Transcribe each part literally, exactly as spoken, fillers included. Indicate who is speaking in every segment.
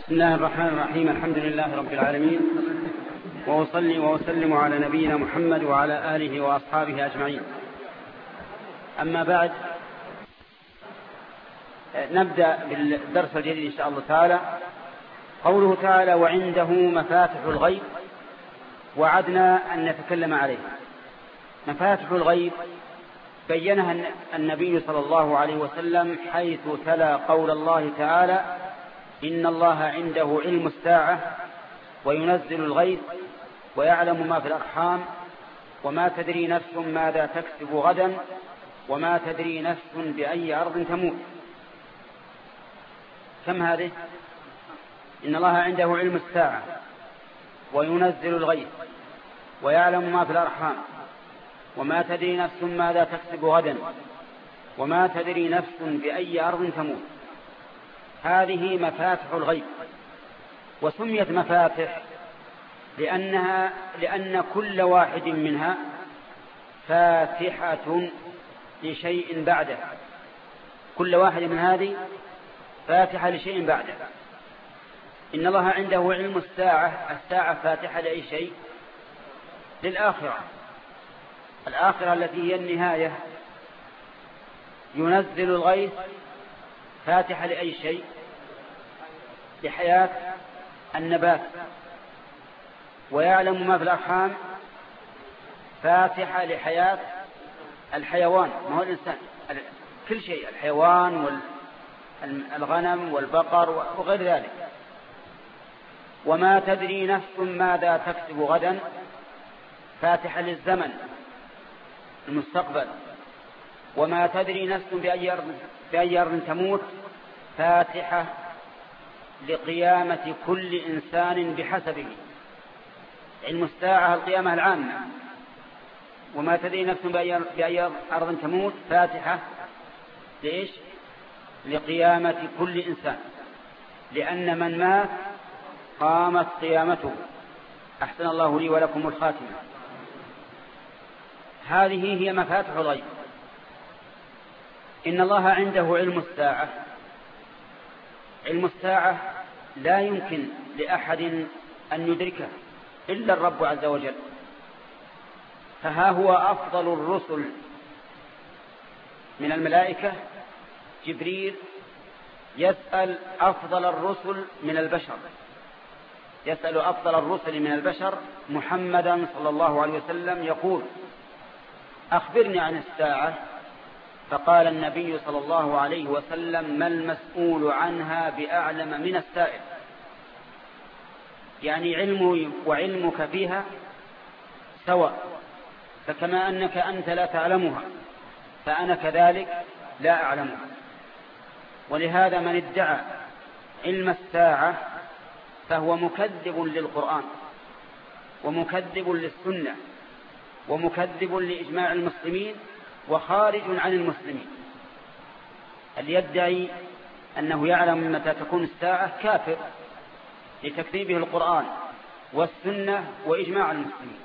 Speaker 1: بسم الله الرحمن الرحيم. الحمد لله رب العالمين، وأصلي وأسلم على نبينا محمد وعلى آله وأصحابه أجمعين. أما بعد، نبدأ بالدرس الجديد إن شاء الله تعالى. قوله تعالى: وعنده مفاتح الغيب، وعدنا أن نتكلم عليه. مفاتح الغيب بينها النبي صلى الله عليه وسلم حيث تلا قول الله تعالى: إن الله عنده علم الساعة وينزل الغيث ويعلم ما في الأرحام وما تدري نفس ماذا تكسب غدا وما تدري نفس بأي أرض تموت. كم هذه؟ إن الله عنده علم الساعة وينزل الغيث ويعلم ما في الأرحام وما تدري نفس ماذا تكسب غدا وما تدري نفس بأي أرض تموت. هذه مفاتح الغيب، وسميت مفاتح لأنها لأن كل واحد منها فاتحة لشيء بعده. كل واحد من هذه فاتحة لشيء بعده. إن الله عنده علم الساعة، الساعة فاتحة لأي شيء؟ للآخرة، الآخرة التي هي النهاية. ينزل الغيث فاتحة لأي شيء؟ لحياة النبات. ويعلم ما في الأرحام فاتحة لحياة الحيوان، ما هو الإنسان، كل شيء، الحيوان والغنم والبقر وغير ذلك. وما تدري نفس ماذا تكسب غدا فاتحة للزمن، المستقبل. وما تدري نفس بأي أرض بأي أرض تموت فاتحة لقيامة كل إنسان بحسبه. علم الساعة القيامة العامة. وما تدري نفس بأي أرض تموت فاتحة لإيش؟ لقيامة كل إنسان، لأن من مات قامت قيامته. أحسن الله لي ولكم الخاتمة. هذه هي مفاتح الغيب. إن الله عنده علم الساعة. علم الساعة لا يمكن لأحد أن يدركه إلا الرب عز وجل. فها هو أفضل الرسل من الملائكة جبريل يسأل أفضل الرسل من البشر، يسأل أفضل الرسل من البشر محمدا صلى الله عليه وسلم، يقول: أخبرني عن الساعة. فقال النبي صلى الله عليه وسلم: ما المسؤول عنها بأعلم من السائل. يعني علمي وعلمك فيها سواء، فكما أنك أنت لا تعلمها فأنا كذلك لا أعلمها. ولهذا من ادعى علم الساعة فهو مكذب للقرآن ومكذب للسنة ومكذب لإجماع المسلمين وخارج عن المسلمين. اللي يدعي أنه يعلم متى تكون الساعة كافر لتكذيبه القرآن والسنة وإجماع المسلمين.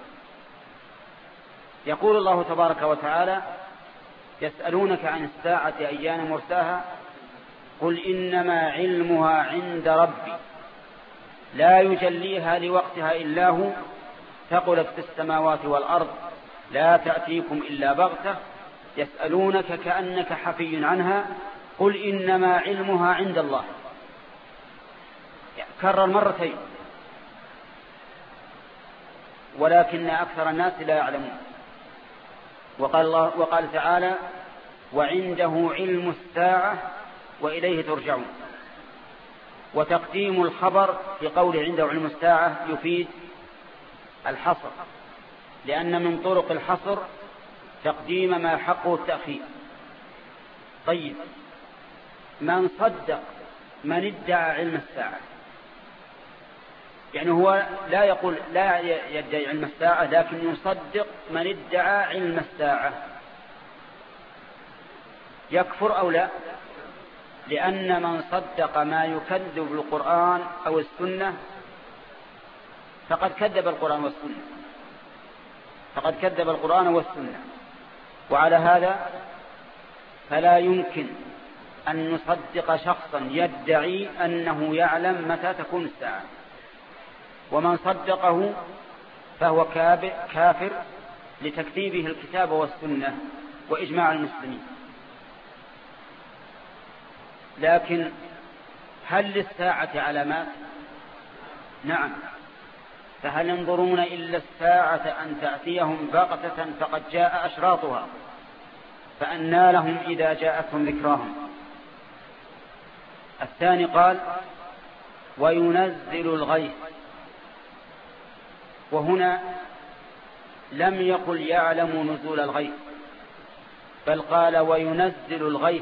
Speaker 1: يقول الله تبارك وتعالى: يسألونك عن الساعة أيان مرساها قل إنما علمها عند ربي لا يجليها لوقتها إلا هو ثقلت في السماوات والأرض لا تأتيكم إلا بغتة يسألونك كأنك حفي عنها قل إنما علمها عند الله. كرر مرتين، ولكن أكثر الناس لا يعلمون. وقال, الله وقال تعالى: وعنده علم الساعة وإليه ترجعون. وتقديم الخبر في قول عنده علم الساعة يفيد الحصر، لأن من طرق الحصر تقديم ما حقه التأخير. طيب، من صدق من ادعى علم الساعة، يعني هو لا يقول لا يدعي علم الساعة لكن يصدق من ادعى علم الساعة، يكفر أو لا؟ لأن من صدق ما يكذب القرآن أو السنة فقد كذب القرآن والسنة، فقد كذب القرآن والسنة. وعلى هذا فلا يمكن أن نصدق شخصا يدعي أنه يعلم متى تكون الساعة، ومن صدقه فهو كافر لتكذيبه الكتاب والسنة وإجماع المسلمين. لكن هل للساعة علامات؟ نعم. فهل ينظرون إلا الساعة أن تأتيهم بغتة فقد جاء أشراطها فأنى لهم إذا جاءتهم ذكراهم. الثاني قال وينزل الغيث، وهنا لم يقل يعلم نزول الغيث، بل قال وينزل الغيث.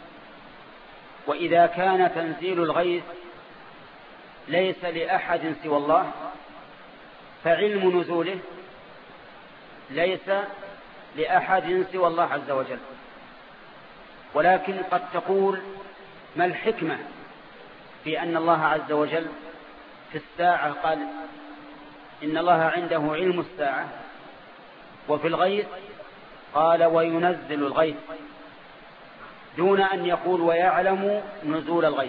Speaker 1: وإذا كان تنزيل الغيث ليس لأحد سوى الله، فعلم نزوله ليس لأحد سوى الله عز وجل. ولكن قد تقول ما الحكمة في أن الله عز وجل في الساعة قال إن الله عنده علم الساعة، وفي الغيث قال وينزل الغيث دون أن يقول ويعلم نزول الغيث،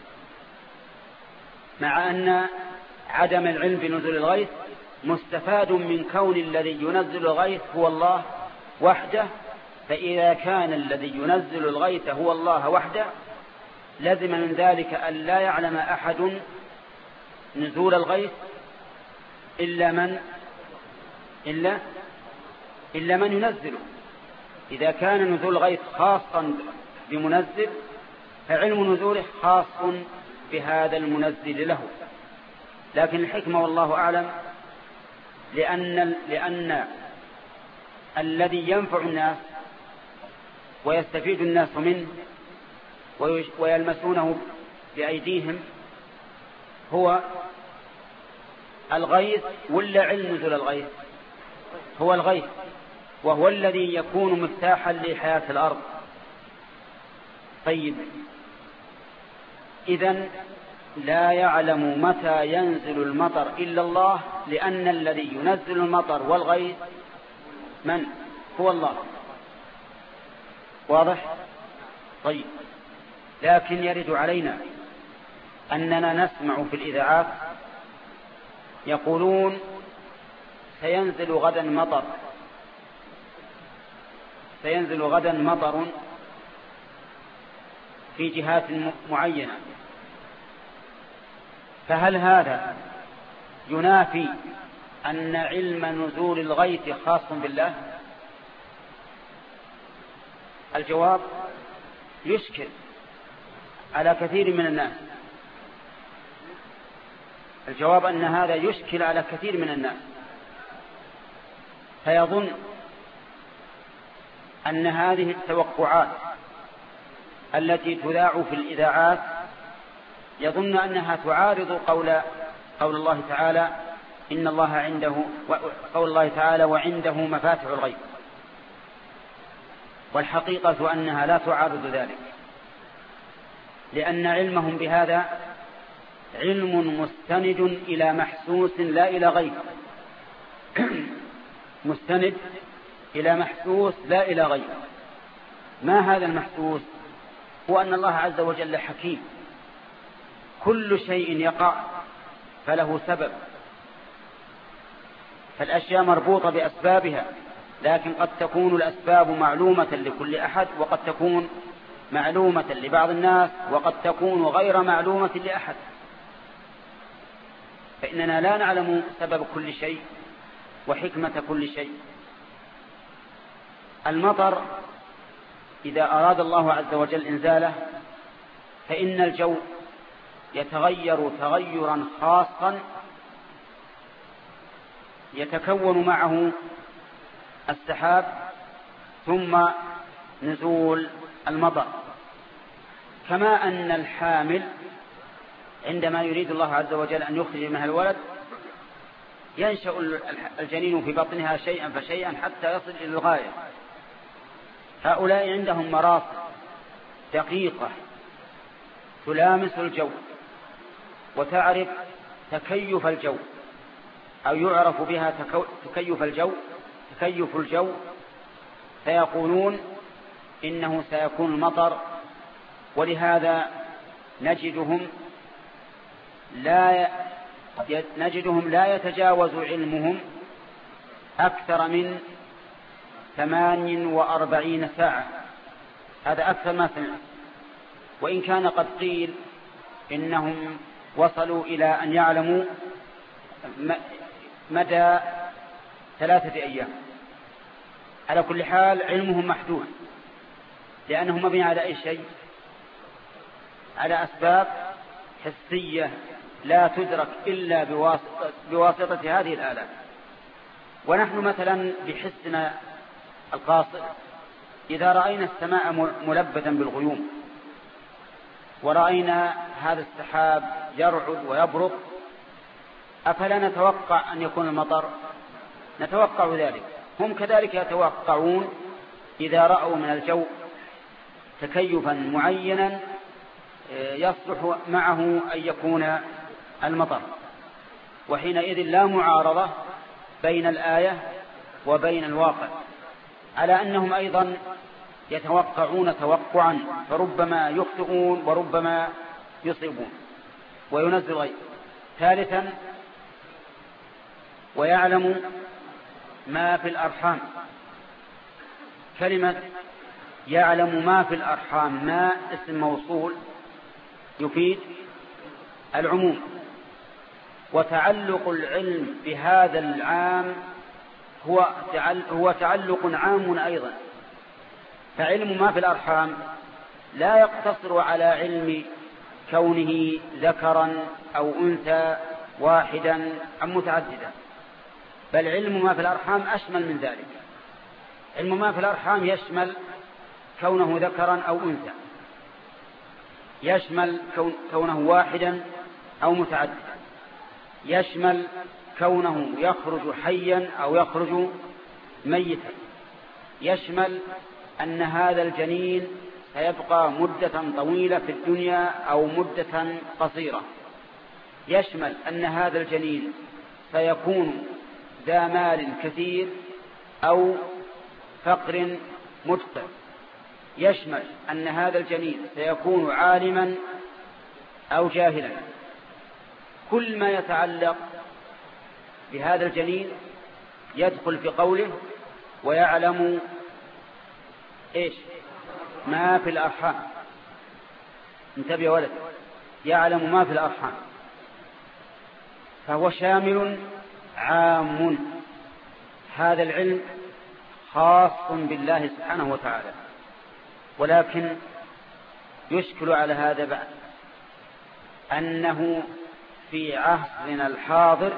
Speaker 1: مع أن عدم العلم بنزول الغيث مستفاد من كون الذي ينزل الغيث هو الله وحده. فإذا كان الذي ينزل الغيث هو الله وحده لزم من ذلك أن لا يعلم أحد نزول الغيث إلا من إلا إلا من ينزله. إذا كان نزول الغيث خاصا بمنزل فعلم نزوله خاص بهذا المنزل له. لكن الحكمة والله أعلم لأن, لأن الذي ينفع الناس ويستفيد الناس منه ويلمسونه بأيديهم هو الغيث، ولا علم نزول الغيث؟ هو الغيث، وهو الذي يكون مفتاحا لحياة الأرض. طيب، إذن لا يعلم متى ينزل المطر إلا الله، لأن الذي ينزل المطر والغيث من؟ هو الله. واضح؟ طيب، لكن يرد علينا أننا نسمع في الإذاعات يقولون سينزل غدا مطر سينزل غدا مطر في جهات معينة. فهل هذا ينافي أن علم نزول الغيث خاص بالله؟ الجواب يشكل على كثير من الناس. الجواب أن هذا يشكل على كثير من الناس، فيظن أن هذه التوقعات التي تذاع في الإذاعات يظن أنها تعارض قول قول الله تعالى إن الله عنده، قول الله تعالى وعنده مفاتح الغيب. والحقيقة أنها لا تعارض ذلك، لأن علمهم بهذا علم مستند إلى محسوس لا إلى غيب. مستند إلى محسوس لا إلى غيب. ما هذا المحسوس؟ هو أن الله عز وجل حكيم، كل شيء يقع فله سبب، فالأشياء مربوطة بأسبابها، لكن قد تكون الأسباب معلومة لكل أحد، وقد تكون معلومة لبعض الناس، وقد تكون غير معلومة لأحد. فإننا لا نعلم سبب كل شيء وحكمة كل شيء. المطر إذا أراد الله عز وجل إنزاله فإن الجو يتغير تغيرا خاصا يتكون معه السحاب ثم نزول المطر. كما أن الحامل عندما يريد الله عز وجل أن يخرج منها الولد ينشأ الجنين في بطنها شيئا فشيئا حتى يصل إلى الغاية. هؤلاء عندهم مراصد دقيقة تلامس الجو وتعرف تكيف الجو، أو يعرف بها تكيف الجو تكيف الجو فيقولون إنه سيكون المطر ولهذا نجدهم لا نجدهم لا يتجاوز علمهم أكثر من ثمان وأربعين ساعة. هذا أكثر ما سمعت. وإن كان قد قيل إنهم وصلوا إلى أن يعلموا مدى ثلاثة أيام. على كل حال علمهم محدود، لأنه مبني على أي شيء؟ على أسباب حسية لا تدرك إلا بواسطة, بواسطة هذه الآلات. ونحن مثلا بحسنا القاصر إذا رأينا السماء ملبدا بالغيوم ورأينا هذا السحاب يرعد ويبرق، أفلا نتوقع أن يكون المطر؟ نتوقع ذلك. هم كذلك يتوقعون إذا رأوا من الجو تكيفا معينا يصلح معه أن يكون المطر. وحينئذ لا معارضة بين الآية وبين الواقع، على أنهم أيضا يتوقعون توقعا، فربما يخطئون وربما يصيبون وينزل غير. ثالثا ويعلم ما في الأرحام. كلمة يعلم ما في الأرحام، ما اسم موصول يفيد العموم، وتعلق العلم بهذا العام هو هو تعلق عام أيضا. فعلم ما في الأرحام لا يقتصر على علم كونه ذكرا أو أنثى واحدا أم متعددا، بل علم ما في الأرحام أشمل من ذلك. علم ما في الأرحام يشمل كونه ذكرا أو أنثى، يشمل كونه واحدا أو متعددا، يشمل كونه يخرج حيا أو يخرج ميتا، يشمل أن هذا الجنين سيبقى مدة طويلة في الدنيا أو مدة قصيرة، يشمل أن هذا الجنين سيكون ذا مال كثير أو فقر مدقع، يشمل أن هذا الجنين سيكون عالما أو جاهلا. كل ما يتعلق بهذا الجنين يدخل في قوله ويعلم إيش؟ ما في الأرحام. انتبه يا ولد، يعلم ما في الأرحام، فهو شامل عام. هذا العلم خاص بالله سبحانه وتعالى، ولكن يشكل على هذا بعد أنه في عصرنا الحاضر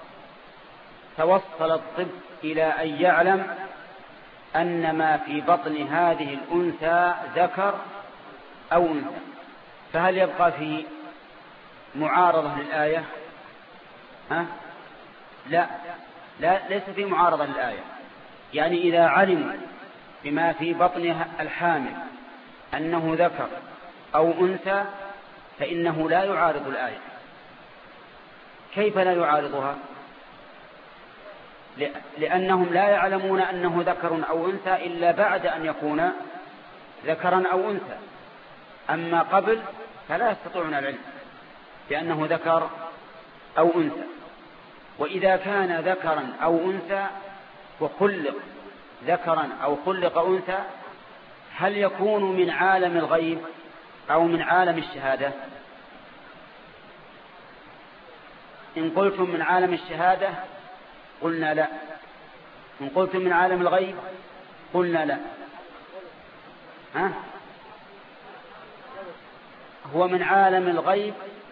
Speaker 1: توصل الطب إلى أن يعلم أن ما في بطن هذه الأنثى ذكر أو أنثى. فهل يبقى في معارضة للآية؟ ها؟ لا لا ليس في معارضة للآية. يعني إذا علموا بما في بطن الحامل أنه ذكر أو أنثى فإنه لا يعارض الآية. كيف لا يعارضها؟ لأنهم لا يعلمون أنه ذكر أو أنثى إلا بعد أن يكون ذكرا أو أنثى، أما قبل فلا يستطيعون العلم بأنه ذكر أو أنثى. وإذا كان ذكرا أو أنثى وخلق ذكرا أو خلق أنثى، هل يكون من عالم الغيب أو من عالم الشهادة؟ إن قلتم من عالم الشهادة قلنا لا، إن قلتم من عالم الغيب قلنا لا. ها؟ هو من عالم الغيب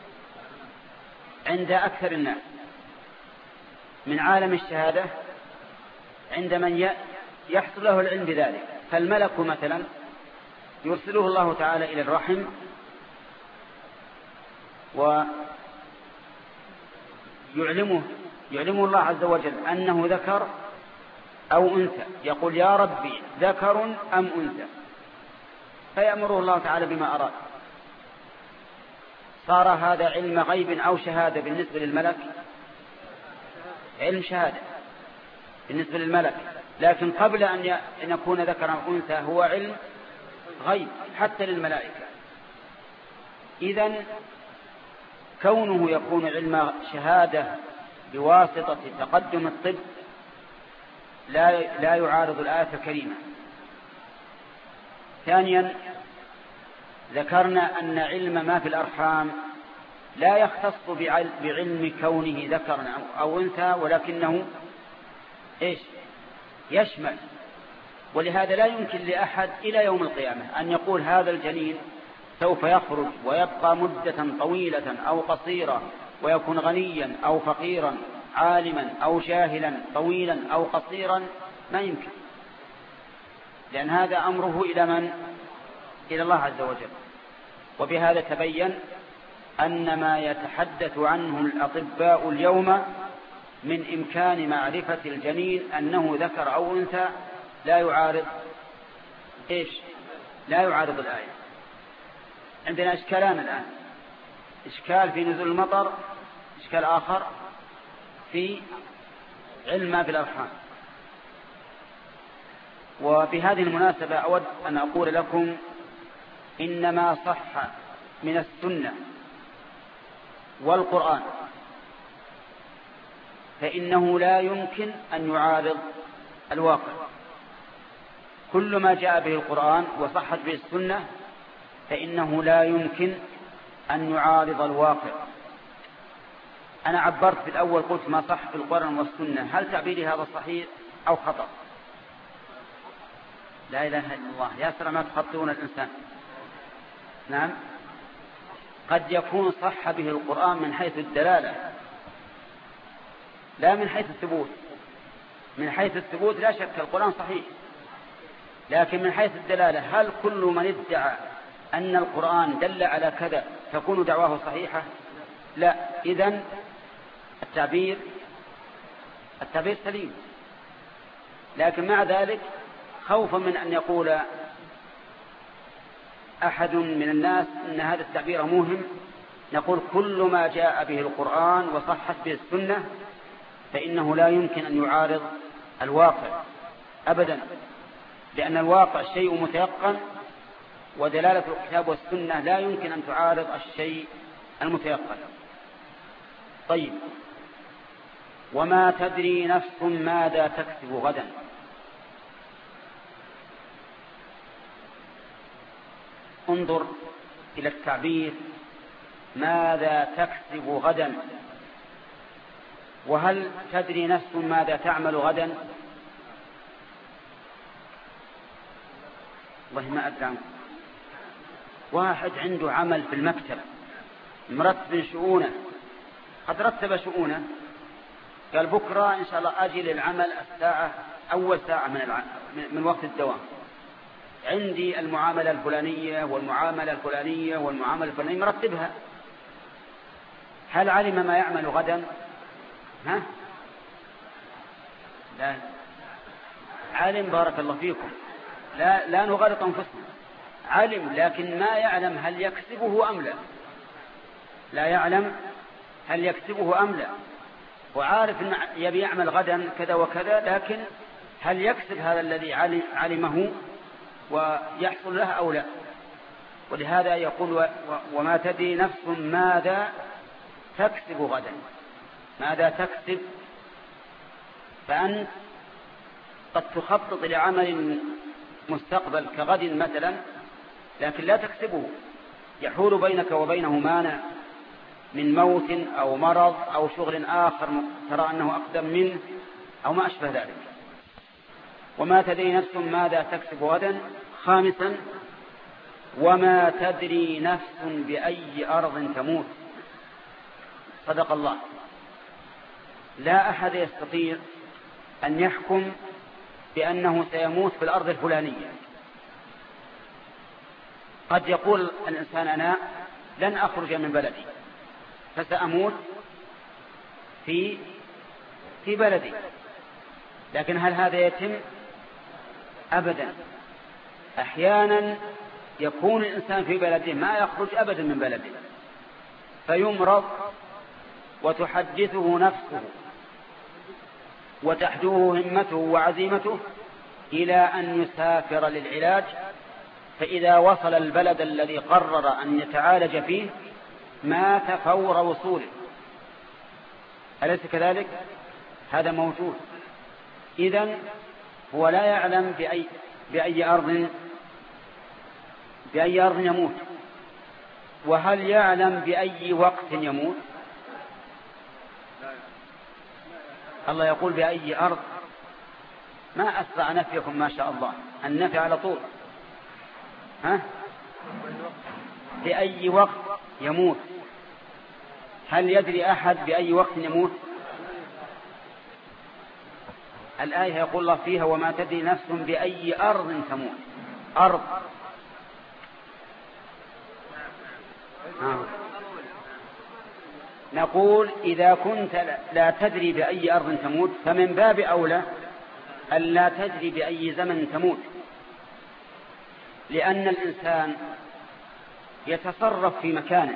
Speaker 1: عند أكثر الناس، من عالم الشهادة عند من يحصل له العلم بذلك. فالملك مثلا يرسله الله تعالى إلى الرحم ويعلمه يعلمه الله عز وجل أنه ذكر أو أنثى، يقول يا ربي ذكر أم أنثى، فيأمره الله تعالى بما أراد. صار هذا علم غيب أو شهادة بالنسبة للملك؟ علم شهادة بالنسبة للملك، لكن قبل أن يكون ذكر أو أنثى هو علم غيب حتى للملائكة. إذن كونه يكون علم شهادة بواسطة تقدم الطب لا لا يعارض الآية الكريمة. ثانيا ذكرنا أن علم ما في الأرحام لا يختص بعلم كونه ذكرا أو أنثى، ولكنه إيش يشمل. ولهذا لا يمكن لأحد إلى يوم القيامة أن يقول هذا الجنين سوف يخرج ويبقى مدة طويلة أو قصيرة، ويكون غنيا أو فقيرا، عالما أو جاهلا، طويلا أو قصيرا، ما يمكن، لأن هذا أمره إلى من؟ إلى الله عز وجل. وبهذا تبين أن ما يتحدث عنه الأطباء اليوم من إمكان معرفة الجنين أنه ذكر أو أنثى لا يعارض إيش؟ لا يعارض الآية. عندنا إشكالان الآن، إشكال في نزول المطر، إشكال آخر في علم ما في الأرحام. وبهذه المناسبة أود أن أقول لكم إنما صح من السنة والقرآن فإنه لا يمكن أن يعارض الواقع. كل ما جاء به القرآن وصحت به السنة فإنه لا يمكن أن يعارض الواقع. أنا عبرت في الأول قلت ما صح في القرآن والسنة، هل تعبيري هذا صحيح أو خطأ؟ لا إله إلا الله، يا سلام ما تخطئون الإنسان. نعم، قد يكون صح به القرآن من حيث الدلالة لا من حيث الثبوت. من حيث الثبوت لا شك القرآن صحيح، لكن من حيث الدلالة هل كل من ادعى أن القرآن دل على كذا تكون دعواه صحيحة؟ لا. إذن التعبير التعبير سليم، لكن مع ذلك خوفا من أن يقول أحد من الناس أن هذا التعبير مهم، نقول كل ما جاء به القرآن وصحت به السنة فإنه لا يمكن أن يعارض الواقع أبدا، لأن الواقع شيء متيقن، ودلالة الكتاب والسنة لا يمكن أن تعارض الشيء المتيقن. طيب، وما تدري نفس ماذا تكسب غدا. انظر إلى التعبير ماذا تكسب غدا، وهل تدري نفس ماذا تعمل غدا؟ والله ما أدري عنه. واحد عنده عمل في المكتب مرتب شؤونه، قد رتب شؤونه، قال بكرة إن شاء الله أجي للعمل الساعة أول ساعة من, الع... من وقت الدوام، عندي المعاملة الفلانية والمعاملة الفلانية والمعاملة الفلانية مرتبها. هل علم ما يعمل غدا؟ ها؟ لا علم، بارك الله فيكم، لا, لا نغلط أنفسنا، علم لكن ما يعلم هل يكسبه أم لا. لا يعلم هل يكسبه أم لا، وعارف أن يبي يعمل غدا كذا وكذا، لكن هل يكسب هذا الذي علمه ويحصل له أو لا. ولهذا يقول وما تدري نفس ماذا تكسب غدا. ماذا تكسب؟ فأنت قد تخطط لعمل مستقبل كغد مثلا، لكن لا تكسبه، يحول بينك وبينه مانع من موت أو مرض أو شغل آخر ترى أنه أقدم منه أو ما أشبه ذلك. وما تدري نفس ماذا تكسب غدا. خامسا، وما تدري نفس بأي أرض تموت. صدق الله، لا أحد يستطيع أن يحكم بأنه سيموت في الأرض الفلانية. قد يقول الإنسان أنا لن أخرج من بلدي فسأموت في في بلدي، لكن هل هذا يتم؟ أبدا. أحيانا يكون الإنسان في بلده ما يخرج أبدا من بلده، فيمرض وتحدثه نفسه وتحدوه همته وعزيمته إلى أن يسافر للعلاج، فإذا وصل البلد الذي قرر أن يتعالج فيه مات فور وصوله. أليس كذلك؟ هذا موجود. إذن هو لا يعلم بأي, بأي أرض بأي أرض يموت. وهل يعلم بأي وقت يموت؟ الله يقول بأي أرض. ما أسرع نفيكم ما شاء الله، النفي على طول. ها؟ بأي وقت يموت. هل يدري أحد بأي وقت يموت؟ الآية يقول الله فيها وما تدري نفس بأي أرض تموت. أرض. آه. نقول إذا كنت لا تدري بأي أرض تموت فمن باب أولى أن لا تدري بأي زمن تموت، لأن الإنسان يتصرف في مكانه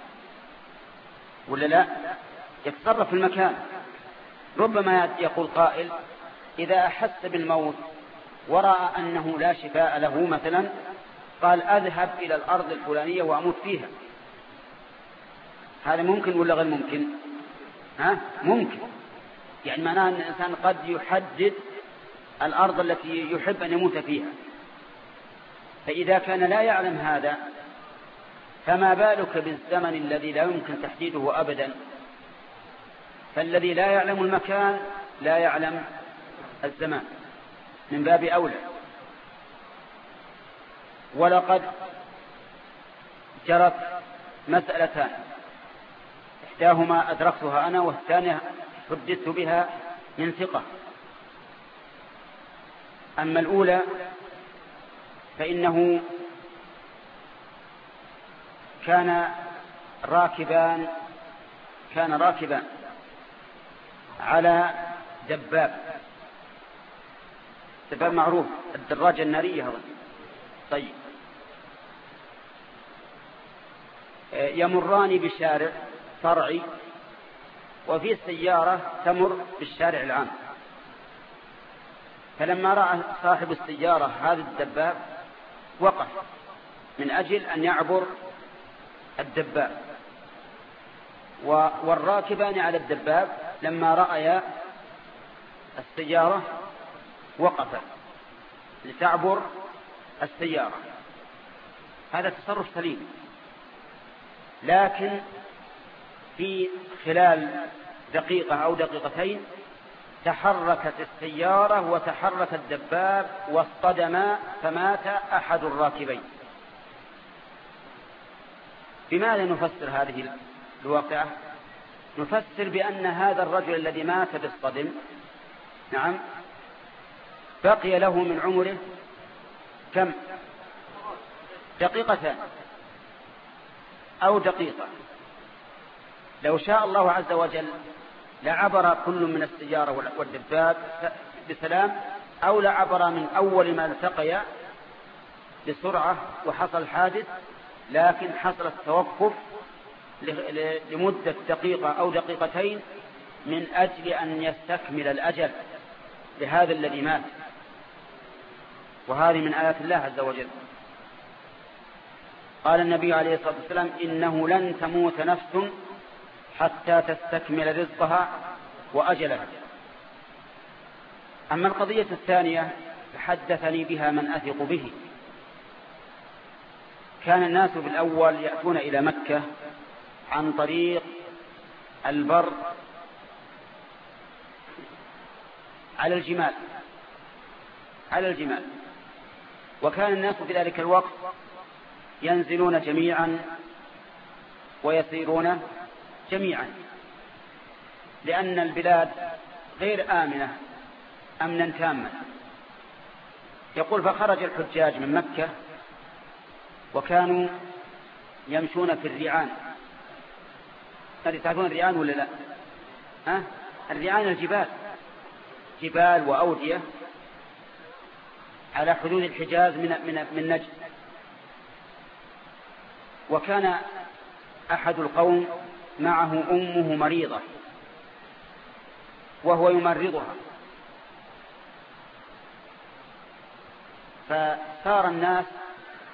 Speaker 1: ولا لا؟ يتصرف في المكان. ربما يقول قائل إذا أحس بالموت ورأى أنه لا شفاء له مثلا قال أذهب إلى الأرض الفلانية وأموت فيها. هذا ممكن ولا غير ممكن؟ ها؟ ممكن. يعني معناه أن الإنسان قد يحدد الأرض التي يحب أن يموت فيها. فإذا كان لا يعلم هذا فما بالك بالزمن الذي لا يمكن تحديده أبدا. فالذي لا يعلم المكان لا يعلم الزمان من باب أولى. ولقد جرت مسألتان، إحداهما أدركتها أنا والثانية حدثت بها من ثقة. أما الأولى فإنه كان راكبان كان راكبان على دباب. دباب معروف، الدراجة النارية. طيب، يمران بشارع فرعي وفي سيارة تمر بالشارع العام. فلما رأى صاحب السيارة هذا الدباب وقف من أجل أن يعبر الدباب، والراكبان على الدباب لما رأيا السيارة وقف لتعبر السيارة. هذا تصرف سليم، لكن في خلال دقيقة أو دقيقتين تحركت السيارة وتحرك الدباب واصطدما فمات أحد الراكبين. بماذا نفسر هذه الواقعة؟ نفسر بأن هذا الرجل الذي مات بالصدم نعم بقي له من عمره كم؟ دقيقتان أو دقيقة. لو شاء الله عز وجل لعبر كل من السيارة والدباب بسلام، أو لعبر من أول ما التقيا بسرعة وحصل حادث، لكن حصل التوقف لمدة دقيقة أو دقيقتين من أجل أن يستكمل الأجل لهذا الذي مات. وهذه من آيات الله عز وجل. قال النبي عليه الصلاة والسلام إنه لن تموت نفس حتى تستكمل رزقها وأجلها. أما القضية الثانية فحدثني بها من أثق به. كان الناس في الأول يأتون إلى مكة عن طريق البر على الجمال على الجمال وكان الناس في ذلك الوقت ينزلون جميعا ويسيرون جميعا، لأن البلاد غير آمنة أمنا تاما. يقول فخرج الحجاج من مكة وكانوا يمشون في الريعان. هل تعرفون الريعان ولا لا؟ ها؟ الريعان الجبال، جبال وأودية على حدود الحجاز من من من نجد. وكان أحد القوم معه أمه مريضة وهو يمرضها، فصار الناس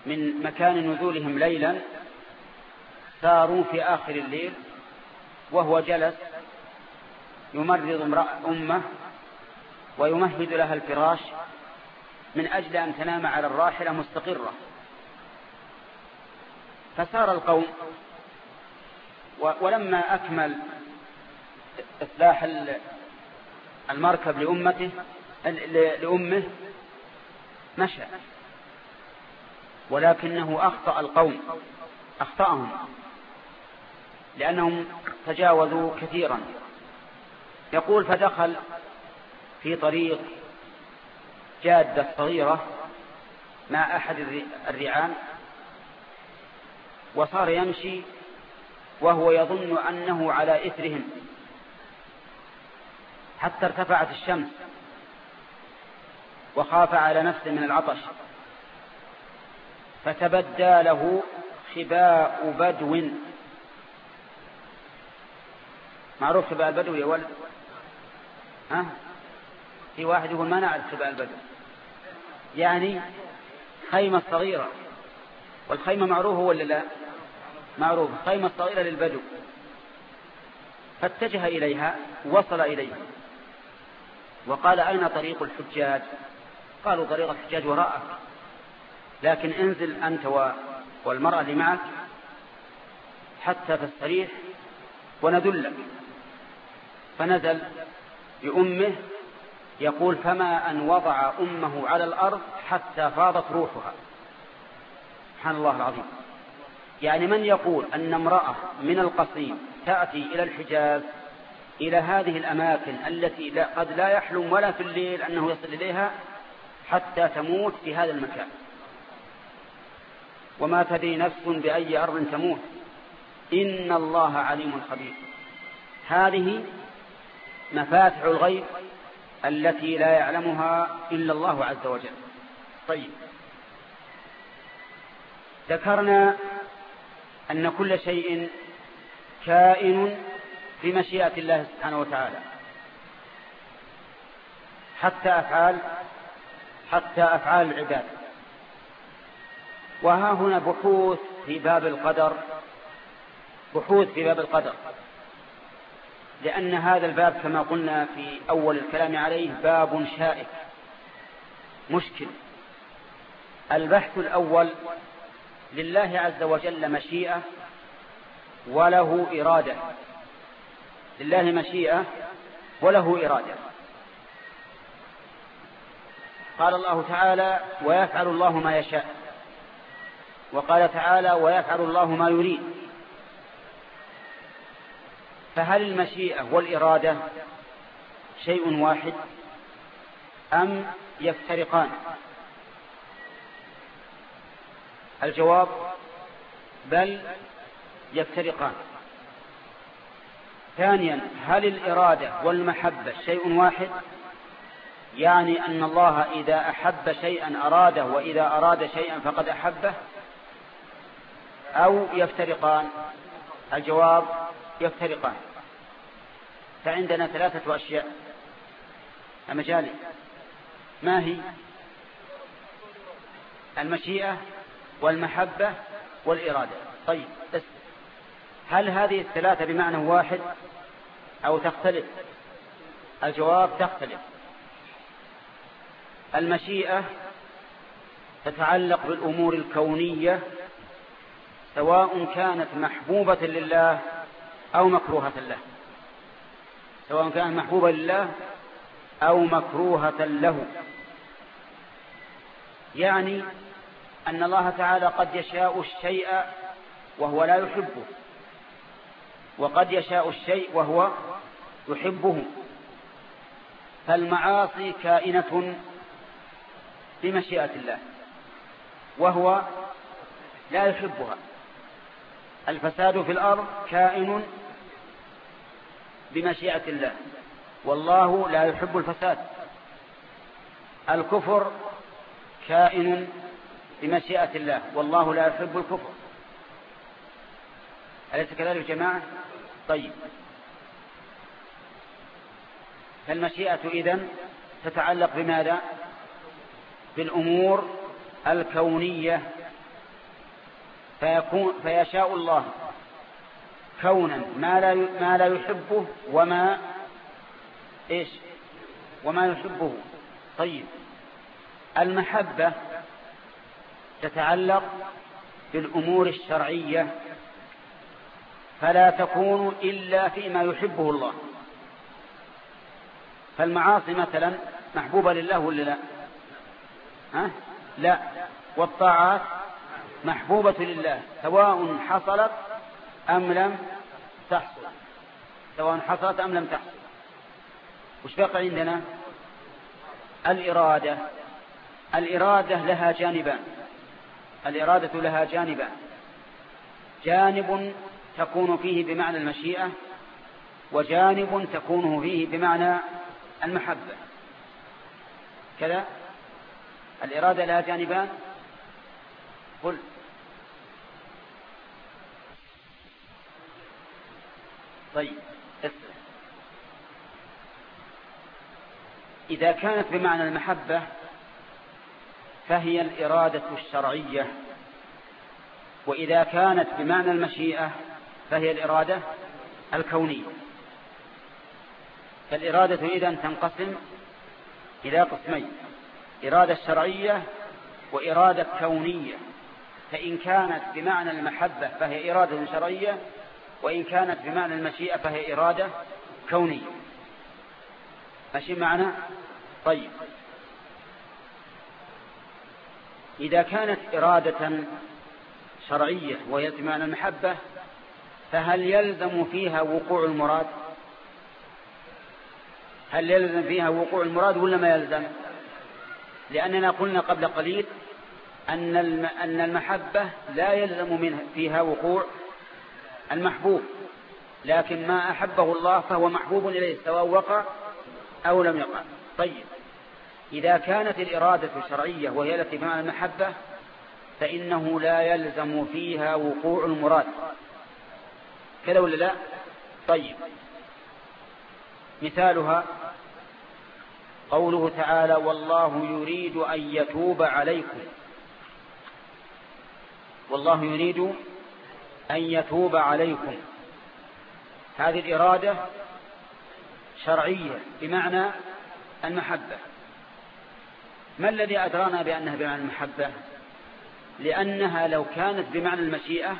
Speaker 1: من مكان نزولهم ليلا ساروا في آخر الليل وهو جلس يمرض امرأة أمه ويمهد لها الفراش من أجل أن تنام على الراحلة مستقرة. فسار القوم، ولما أكمل إصلاح المركب لأمته لأمه مشى، ولكنه أخطأ القوم أخطأهم لأنهم تجاوزوا كثيرا. يقول فدخل في طريق جادة صغيرة مع أحد الرعان وصار يمشي وهو يظن أنه على إثرهم حتى ارتفعت الشمس وخاف على نفسه من العطش، فتبدى له خباء بدو. معروف خباء البدو يا ولد؟ ها؟ في واحد يقول ما نعرف خباء البدو، يعني خيمة صغيرة، والخيمة معروفة ولا لا؟ معروفة، خيمة صغيرة للبدو. فاتجه إليها، وصل إليها وقال أين طريق الحجاج؟ قالوا طريق الحجاج وراءك، لكن انزل أنت والمرأة اللي معك حتى تستريح وندلك. فنزل بأمه، يقول فما أن وضع أمه على الأرض حتى فاضت روحها. سبحان الله العظيم. يعني من يقول أن امرأة من القصيم تأتي إلى الحجاز، إلى هذه الأماكن التي لا قد لا يحلم ولا في الليل أنه يصل إليها حتى تموت في هذا المكان؟ وما تدري نفس بأي أرض تموت إن الله عليم خبير. هذه مفاتح الغيب التي لا يعلمها إلا الله عز وجل. طيب، ذكرنا أن كل شيء كائن بمشيئة الله سبحانه وتعالى، حتى أفعال حتى أفعال العباد. وها هنا بحوث في باب القدر، بحوث في باب القدر، لأن هذا الباب كما قلنا في أول الكلام عليه باب شائك مشكل. البحث الأول: لله عز وجل مشيئة وله إرادة، لله مشيئة وله إرادة. قال الله تعالى: ويفعل الله ما يشاء، وقال تعالى: ويفعل الله ما يريد. فهل المشيئة والإرادة شيء واحد أم يفترقان؟ الجواب: بل يفترقان. ثانيا: هل الإرادة والمحبة شيء واحد؟ يعني أن الله إذا أحب شيئا أراده، وإذا أراد شيئا فقد أحبه، أو يفترقان؟ الجواب: يفترقان. فعندنا ثلاثة أشياء مجالي. ما هي؟ المشيئة والمحبة والإرادة. طيب، هل هذه الثلاثة بمعنى واحد أو تختلف؟ الجواب: تختلف. المشيئة تتعلق بالأمور الكونية سواء كانت محبوبة لله أو مكروهة له، سواء كانت محبوبة لله أو مكروهة له. يعني أن الله تعالى قد يشاء الشيء وهو لا يحبه، وقد يشاء الشيء وهو يحبه. فالمعاصي كائنة بمشيئة الله وهو لا يحبها. الفساد في الأرض كائن بمشيئة الله والله لا يحب الفساد. الكفر كائن بمشيئة الله والله لا يحب الكفر. أليس كذلك يا جماعة؟ طيب، فالمشيئة إذن تتعلق بماذا؟ بالأمور الكونية فيكون فيشاء الله كونا ما لا ما لا يحبه وما إيش وما يحبه. طيب المحبة تتعلق بالأمور الشرعية فلا تكون إلا فيما يحبه الله. فالمعاصي مثلا محبوبة لله ولا لا؟ ها؟ لا. والطاعات محبوبة لله سواء حصلت أم لم تحصل، سواء حصلت أم لم تحصل. وش بقى عندنا؟ الإرادة. الإرادة لها جانبان. الإرادة لها جانبان، جانب تكون فيه بمعنى المشيئة، وجانب تكون فيه بمعنى المحبة. كذا الإرادة لها جانبان. قل طيب إذا كانت بمعنى المحبة فهي الإرادة الشرعية، وإذا كانت بمعنى المشيئة فهي الإرادة الكونية. فالإرادة إذن تنقسم إلى قسمين: إرادة شرعية وإرادة كونية. فإن كانت بمعنى المحبة فهي إرادة شرعية، وإن كانت بمعنى المشيئة فهي إرادة كونية. ماشي معنا؟ طيب إذا كانت إرادة شرعية وهي بمعنى المحبة فهل يلزم فيها وقوع المراد؟ هل يلزم فيها وقوع المراد ولا ما يلزم؟ لأننا قلنا قبل قليل أن أن المحبة لا يلزم منها فيها وقوع المحبوب، لكن ما أحبه الله فهو محبوب إليه سواء وقع أو لم يقع. طيب إذا كانت الإرادة الشرعية وهي التي بمعنى المحبة فإنه لا يلزم فيها وقوع المراد. كذا ولا لا؟ طيب مثالها قوله تعالى: والله يريد أن يتوب عليكم. والله يريد أن يتوب عليكم، هذه الإرادة شرعية بمعنى المحبة. ما الذي أدرانا بأنها بمعنى المحبة؟ لأنها لو كانت بمعنى المشيئة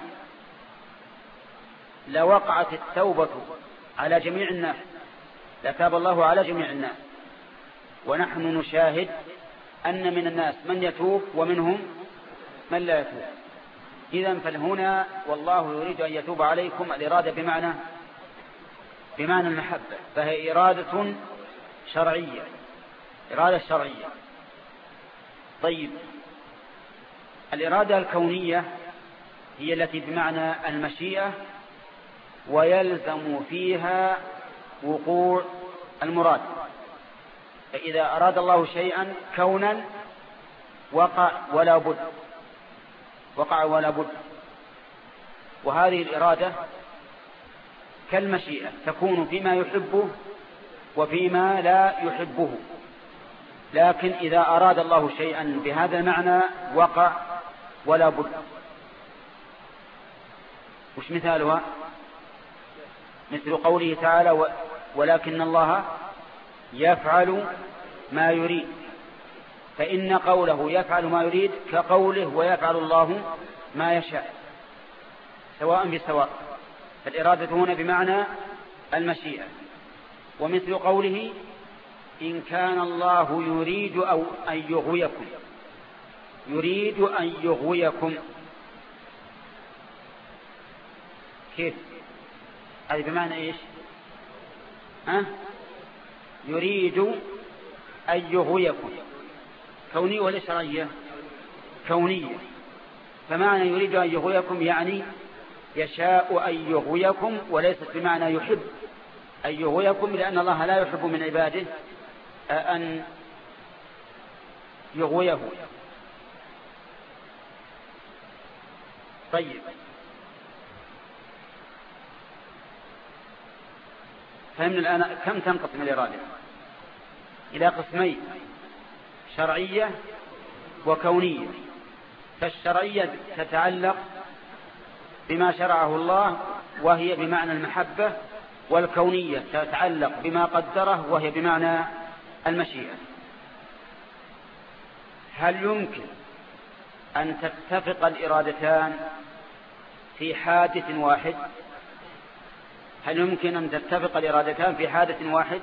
Speaker 1: لوقعت التوبة على جميع الناس، لتاب الله على جميع الناس، ونحن نشاهد أن من الناس من يتوب ومنهم من لا يتوب. إذن فهنا والله يريد أن يتوب عليكم الإرادة بمعنى بمعنى المحبة، فهي إرادة شرعية، إرادة شرعية. طيب الإرادة الكونية هي التي بمعنى المشيئة ويلزم فيها وقوع المراد. فإذا أراد الله شيئا كونا وقع ولا بد، وقع ولا بد. وهذه الإرادة كالمشيئة تكون فيما يحبه وفيما لا يحبه، لكن إذا أراد الله شيئا بهذا المعنى وقع ولا بد. وش مثالها؟ مثل قوله تعالى: ولكن الله يفعل ما يريد. فإن قوله يفعل ما يريد كقوله ويفعل الله ما يشاء، سواء بسواء. فالإرادة هنا بمعنى المشيئة. ومثل قوله: إن كان الله يريد أو أن يغويكم. يريد أن يغويكم كيف؟ هذه بمعنى إيش؟ ها؟ يريد أن يغويكم كونية ولا شرعية؟ كونية. فمعنى يريد أن يغويكم يعني يشاء أن يغويكم، وليست بمعنى يحب أن يغويكم، لأن الله لا يحب من عباده أن يغويه. طيب فهمنا الآن كم تنقسم الإرادة؟ إلى قسمين: شرعية وكونية. فالشرعية تتعلق بما شرعه الله وهي بمعنى المحبة، والكونية تتعلق بما قدره وهي بمعنى المشيئة. هل يمكن أن تتفق الإرادتان في حادث واحد؟ هل يمكن أن تتفق الإرادتان في حادث واحد؟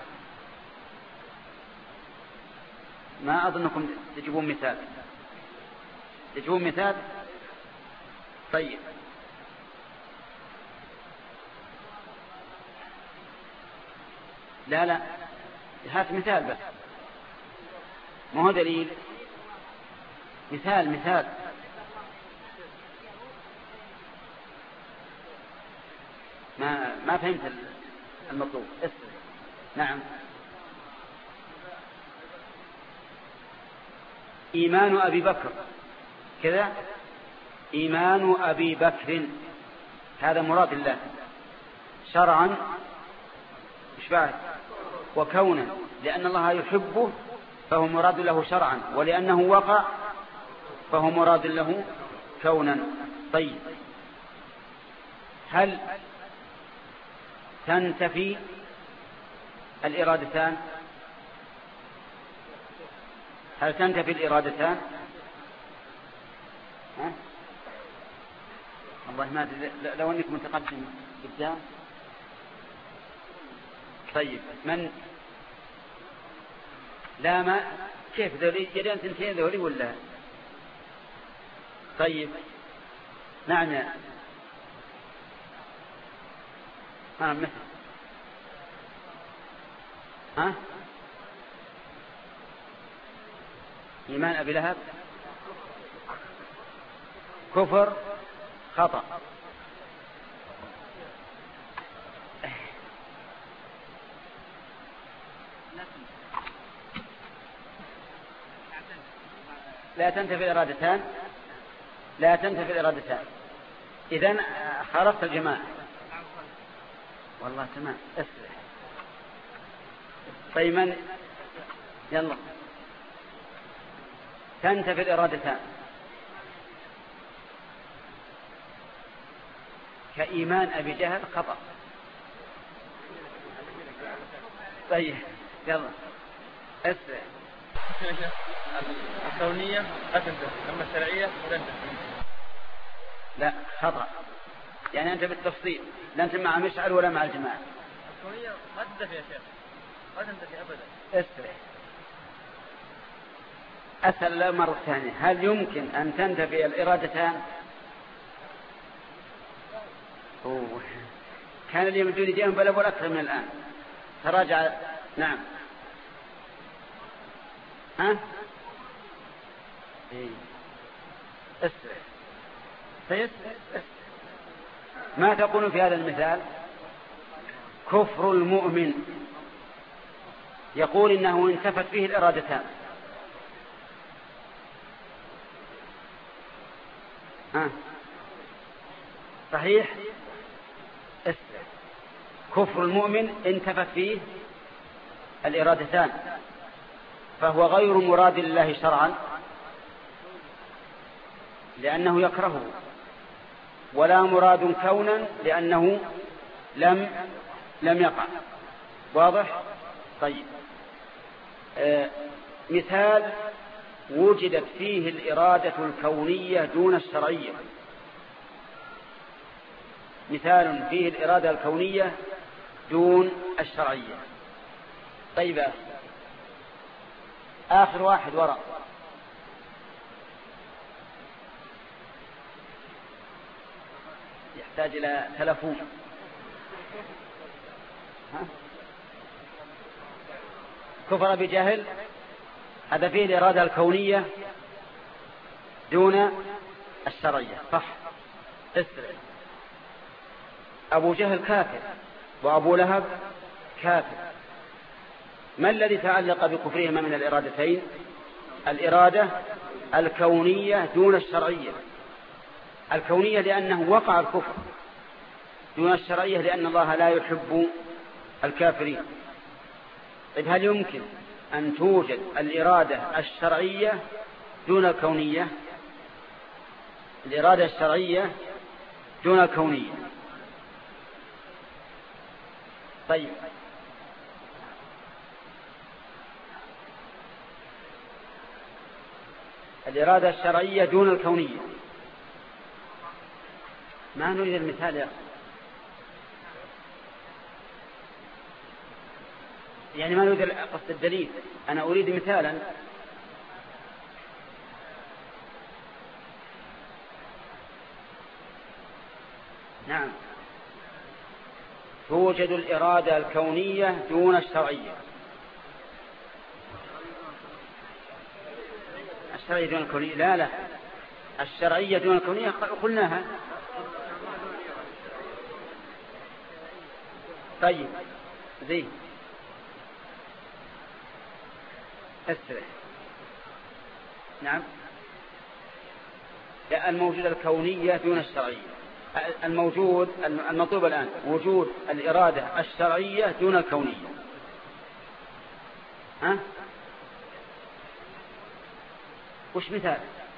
Speaker 1: ما أظنكم تجيبون مثال. تجيبون مثال؟ طيب، لا لا هات مثال بس، ما هو دليل. مثال مثال ما ما فهمت المطلوب. اسم. نعم. إيمان أبي بكر كذا، إيمان أبي بكر هذا مراد الله شرعا مش بعد، وكونا لأن الله يحبه فهو مراد له شرعا، ولأنه وقع فهو مراد له كونا. طيب، هل تنتفي الإرادتان؟ هل تنتفي الإرادتان؟ ها؟ والله ما أدري، لو أنك متقدم قدام. طيب، من لا ما كيف ذولي يدين سنتين ذولي ولا؟ طيب، نعم يا ها مثل ها إيمان أبي لهب كفر خطأ. لا تنتفي الإرادتان، لا تنتفي الإرادتان. إذن خالفت الجماعة. والله تمام. اسرع. طيب، من يلا تنتفي الإرادتان كإيمان أبي جهل خطأ. طيب يلا اسرع.
Speaker 2: الكونية لا تنتفي، أما الشرعية تنتفي.
Speaker 1: لا خطأ، يعني أنت بالتفصيل، لا أنت مع مشعر ولا مع الجماعة.
Speaker 2: الكونية ما تنتفي يا شيخ، ما تنتفي أبدا.
Speaker 1: اسرع. أسأل مرة ثانية، هل يمكن أن تنتفي الإرادتان؟ أوه. كان اليوم الجودي جاءهم بلبل أكثر من الآن. تراجع. نعم. ها إيه. اسرع. سيسرع. ما تقول في هذا المثال؟ كفر المؤمن يقول إنه انتفت فيه الإرادتان. ها صحيح. اسرع. كفر المؤمن انتفت فيه الإرادتان، فهو غير مراد لله شرعا لأنه يكرهه، ولا مراد كونا لأنه لم لم يقع. واضح؟ طيب، آه مثال وجدت فيه الإرادة الكونية دون الشرعية. مثال فيه الإرادة الكونية دون الشرعية. طيب، آخر واحد وراء. يحتاج إلى تلفون. ها؟ كفر بجهل هذا فيه الإرادة الكونية دون الشرعية. صح. اسرع. أبو جهل كافر وأبو لهب كافر. ما الذي تعلق بكفرهما من الإرادتين؟ الإرادة الكونية دون الشرعية. الكونية لأنه وقع الكفر، دون الشرعية لأن الله لا يحب الكافرين. طيب، هل يمكن أن توجد الإرادة الشرعية دون الكونية؟ الإرادة الشرعية دون الكونية. طيب الإرادة الشرعية دون الكونية، ما نريد المثال يا أخي. يعني ما نريد قصد الدليل، أنا أريد مثالا. نعم، توجد الإرادة الكونية دون الشرعية. الشرعية دون الكونية، لا لا الشرعية دون الكونية قلناها. طيب زين أسرع. نعم، الموجودة الكونية دون الشرعية. الموجود المطلوب الآن وجود الإرادة الشرعية دون الكونية. ها؟ وش مثال؟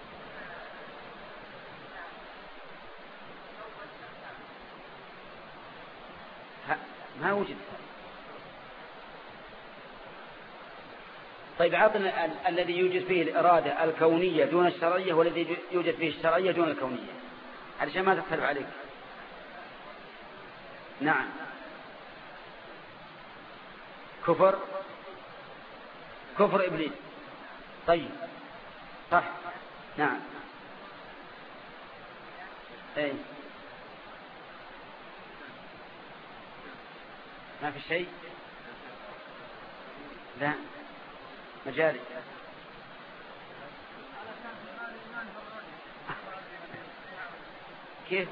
Speaker 1: ما وجد. طيب عطنا ال الذي يوجد فيه الإرادة الكونية دون الشرعية والذي يوجد فيه الشرعية دون الكونية، علشان ما تختلف عليك. نعم، كفر كفر إبليس. طيب صح. نعم اي ما في شيء. لا مجالي. كيف؟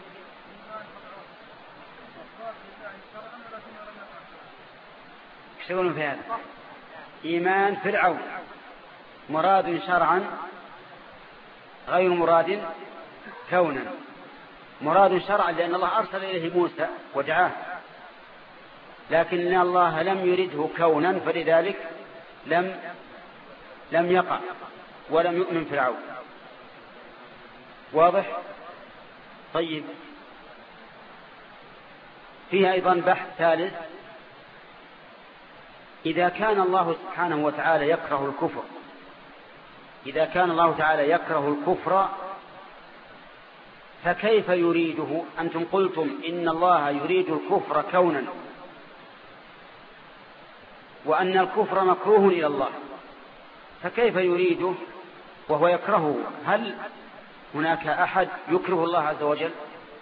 Speaker 1: ايش يقولون في هذا؟ إيمان فرعون مراد شرعا غير مراد كونا. مراد شرعا لأن الله أرسل إليه موسى ودعاه، لكن الله لم يرده كونا، فلذلك لم لم يقع ولم يؤمن فرعون. واضح؟ طيب فيها أيضا بحث ثالث. إذا كان الله سبحانه وتعالى يكره الكفر إذا كان الله تعالى يكره الكفر فكيف يريده؟ أنتم قلتم إن الله يريد الكفر كونا وأن الكفر مكروه إلى الله، فكيف يريده وهو يكرهه؟ هل هناك أحد يكره الله عز وجل؟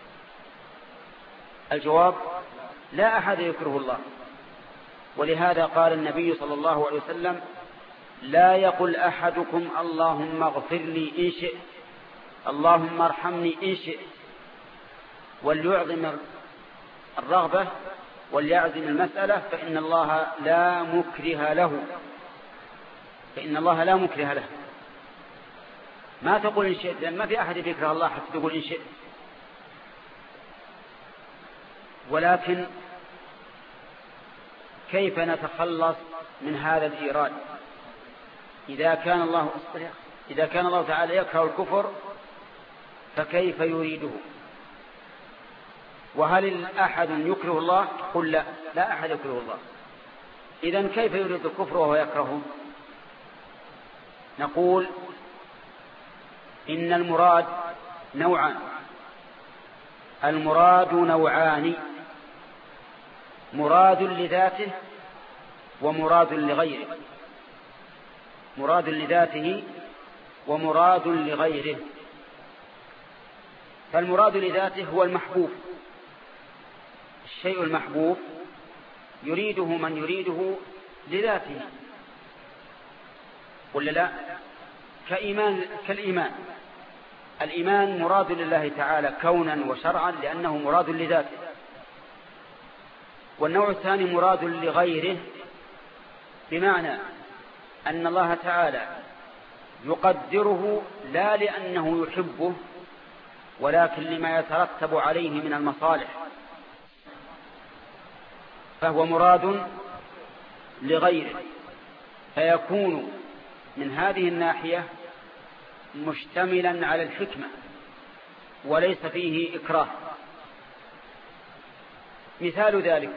Speaker 1: الجواب لا أحد يكره الله. ولهذا قال النبي صلى الله عليه وسلم: لا يقل أحدكم اللهم اغفر لي إن شئت، اللهم ارحمني إن شئت، وليعظم الرغبة وليعزم المسألة، فإن الله لا مكره له فإن الله لا مكره له. ما تقول إن شئت، لأن ما في أحد يكره الله حتى تقول إن شئت. ولكن كيف نتخلص من هذا الإيراد؟ إذا كان الله إذا كان الله تعالى يكره الكفر فكيف يريده؟ وهل أحد يكره الله؟ قل لا، لا أحد يكره الله. إذن كيف يريد الكفر وهو يكرهه؟ نقول إن المراد نوعان. المراد نوعان: مراد لذاته ومراد لغيره. مراد لذاته ومراد لغيره. فالمراد لذاته هو المحبوب، الشيء المحبوب يريده من يريده لذاته، ولا لا؟ كإيمان كالإيمان الإيمان مراد لله تعالى كونا وشرعا لأنه مراد لذاته. والنوع الثاني مراد لغيره، بمعنى أن الله تعالى يقدره لا لأنه يحبه ولكن لما يترتب عليه من المصالح، فهو مراد لغيره، فيكون من هذه الناحية مشتملا على الحكمة وليس فيه إكراه. مثال ذلك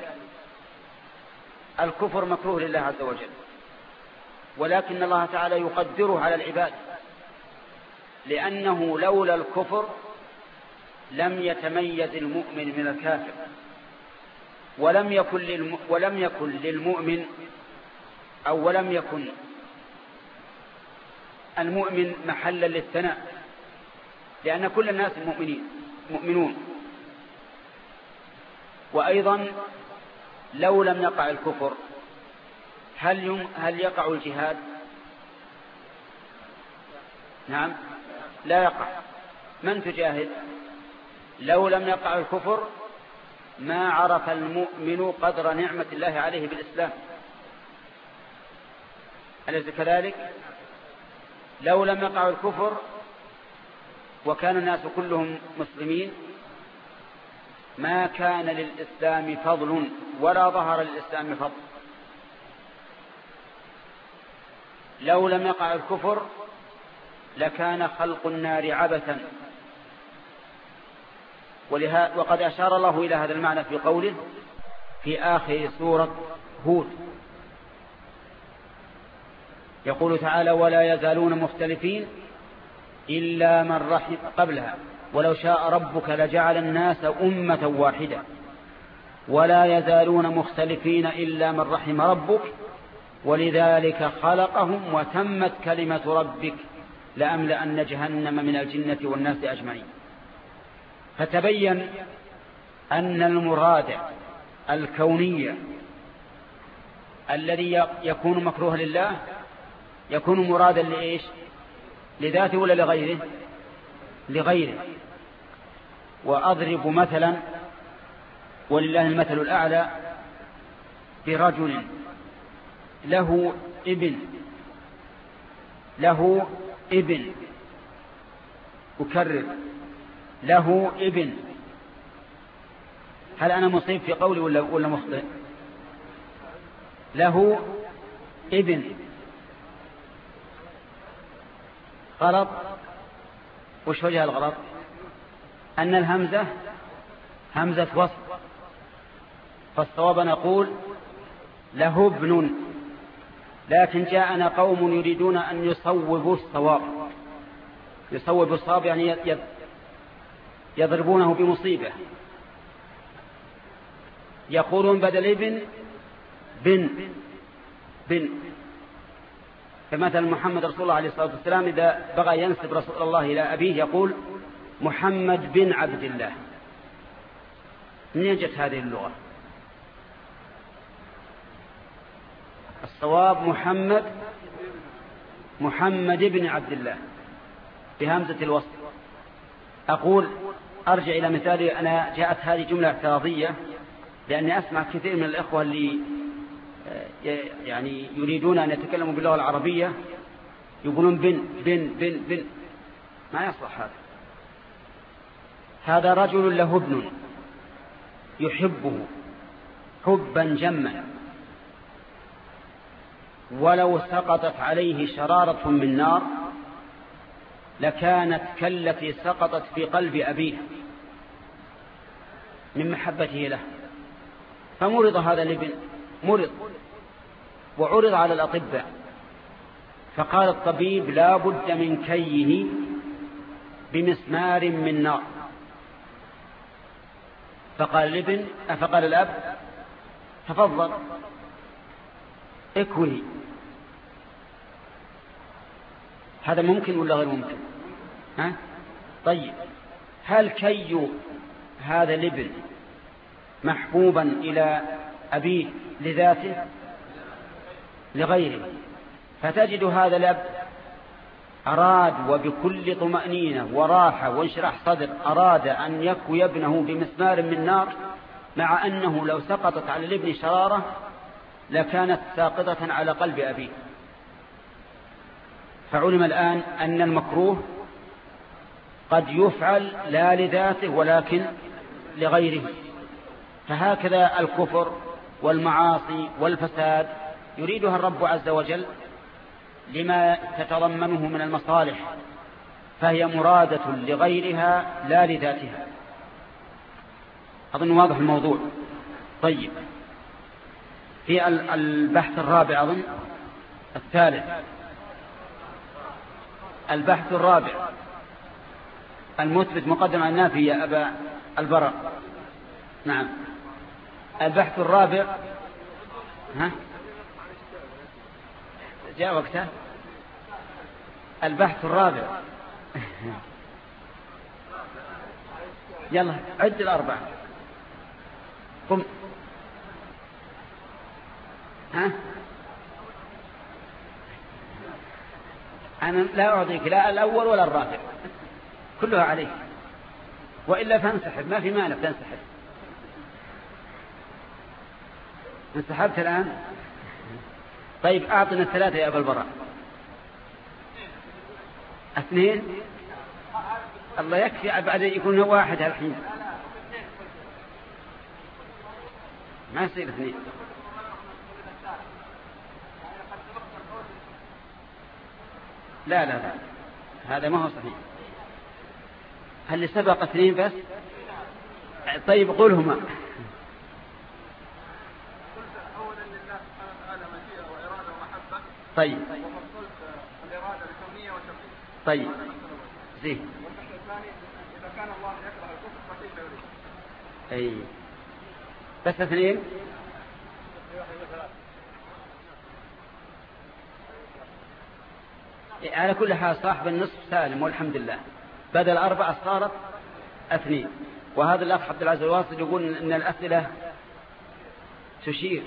Speaker 1: الكفر مكروه لله عز وجل، ولكن الله تعالى يقدره على العباد، لأنه لولا الكفر لم يتميز المؤمن من الكافر، ولم يكن للم... ولم يكن للمؤمن أو ولم يكن المؤمن محلا للثناء، لأن كل الناس مؤمنين مؤمنون. وأيضا لو لم يقع الكفر هل يم... هل يقع الجهاد؟ نعم لا يقع. من تجاهد؟ لو لم يقع الكفر ما عرف المؤمن قدر نعمة الله عليه بالإسلام، أليس كذلك؟ لو لم يقع الكفر وكان الناس كلهم مسلمين ما كان للإسلام فضل ولا ظهر للإسلام فضل. لو لم يقع الكفر لكان خلق النار عبثا، وقد أشار الله إلى هذا المعنى في قوله في آخر سورة هود، يقول تعالى ولا يزالون مختلفين إلا من رحم قبلها ولو شاء ربك لجعل الناس أمة واحدة ولا يزالون مختلفين إلا من رحم ربك ولذلك خلقهم وتمت كلمة ربك لأملأن جهنم من الجنة والناس أجمعين. فتبين أن المراد الكوني الذي يكون مكروه لله يكون مرادا لإيش؟ لذاته ولا لغيره؟ لغيره. وأضرب مثلا ولله المثل الأعلى برجل له ابن له ابن أكرر له ابن. هل أنا مصيب في قولي ولا ولا مخطئ؟ له ابن غلط. وش وجه الغلط؟ أن الهمزة همزة وصل، فالصواب نقول له ابن، لكن جاءنا قوم يريدون أن يصوبوا الصواب. يصوبوا الصواب يعني يضربونه بمصيبة، يقولون بدل ابن بن بن. فمثل محمد رسول الله عليه الصلاة والسلام إذا بغى ينسب رسول الله إلى أبيه يقول محمد بن عبد الله. منين جت هذه اللغة؟ الصواب محمد محمد بن عبد الله بهمزة الوصل. أقول أرجع إلى مثالي. أنا جاءت هذه جملة اعتراضية لأني أسمع كثير من الإخوة اللي يعني يريدون أن يتكلموا باللغة العربية يقولون بن بن بن بن. ما يصلح هذا. هذا رجل له ابن يحبه حبا جما، ولو سقطت عليه شرارة من نار لكانت كالتي سقطت في قلب أبيه من محبته له. فمرض هذا الابن، مرض وعرض على الأطباء، فقال الطبيب لا بد من كيه بمسمار من نار. فقال الابن فقال الأب تفضل اكوه. هذا ممكن ولا غير ممكن؟ ها؟ طيب هل كي هذا الابن محبوبا إلى أبيه لذاته؟ لغيره. فتجد هذا الأب أراد وبكل طمأنينة وراحة وانشراح صدر أراد أن يكوي ابنه بمسمار من نار، مع أنه لو سقطت على الابن شرارة لكانت ساقطة على قلب أبيه. فعلم الآن أن المكروه قد يفعل لا لذاته ولكن لغيره. فهكذا الكفر والمعاصي والفساد يريدها الرب عز وجل لما تتضمنه من المصالح، فهي مرادة لغيرها لا لذاتها. أظن واضح الموضوع. طيب، في البحث الرابع أظن الثالث، البحث الرابع المثبت مقدم على النافي يا أبا البراء. نعم، البحث الرابع. ها جاء وقته. البحث الرابع يلا عد الأربعة. قم. ها أنا لا أعطيك لا الأول ولا الرابع، كلها عليك، وإلا فانسحب، ما في مانع تنسحب. انسحبت الآن. طيب أعطنا الثلاثة يا أبا البراء. اثنين. الله يكفي، بعد يكون واحد الحين، ما يصير اثنين. لا لا لا، هذا ما هو صحيح. هل سبق اثنين بس؟ طيب قولهما. طيب طيب زين. أي بس اثنين. على كل حال صاحب النصف سالم والحمد لله، بدل أربعة صارت اثنين. وهذا الأخ عبد العزيز الواصل يقول إن الأسئلة تشير،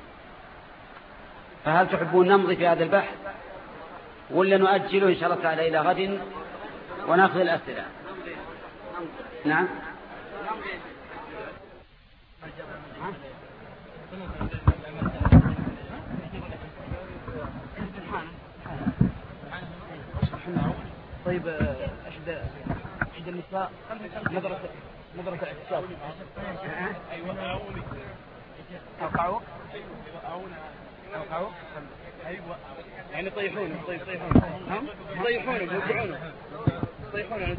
Speaker 1: فهل تحبون نمضي في هذا البحث ولا نؤجله إن شاء الله تعالى إلى غد ونأخذ الأسئلة؟ نعم.
Speaker 2: طيب أحد أحد النساء نظرة نظرة الاعتكاف. أوقعوك أوقعوك أيوة، يعني طيحونه طيب طيحونه هم طيحونه يوقعونه طيحونه.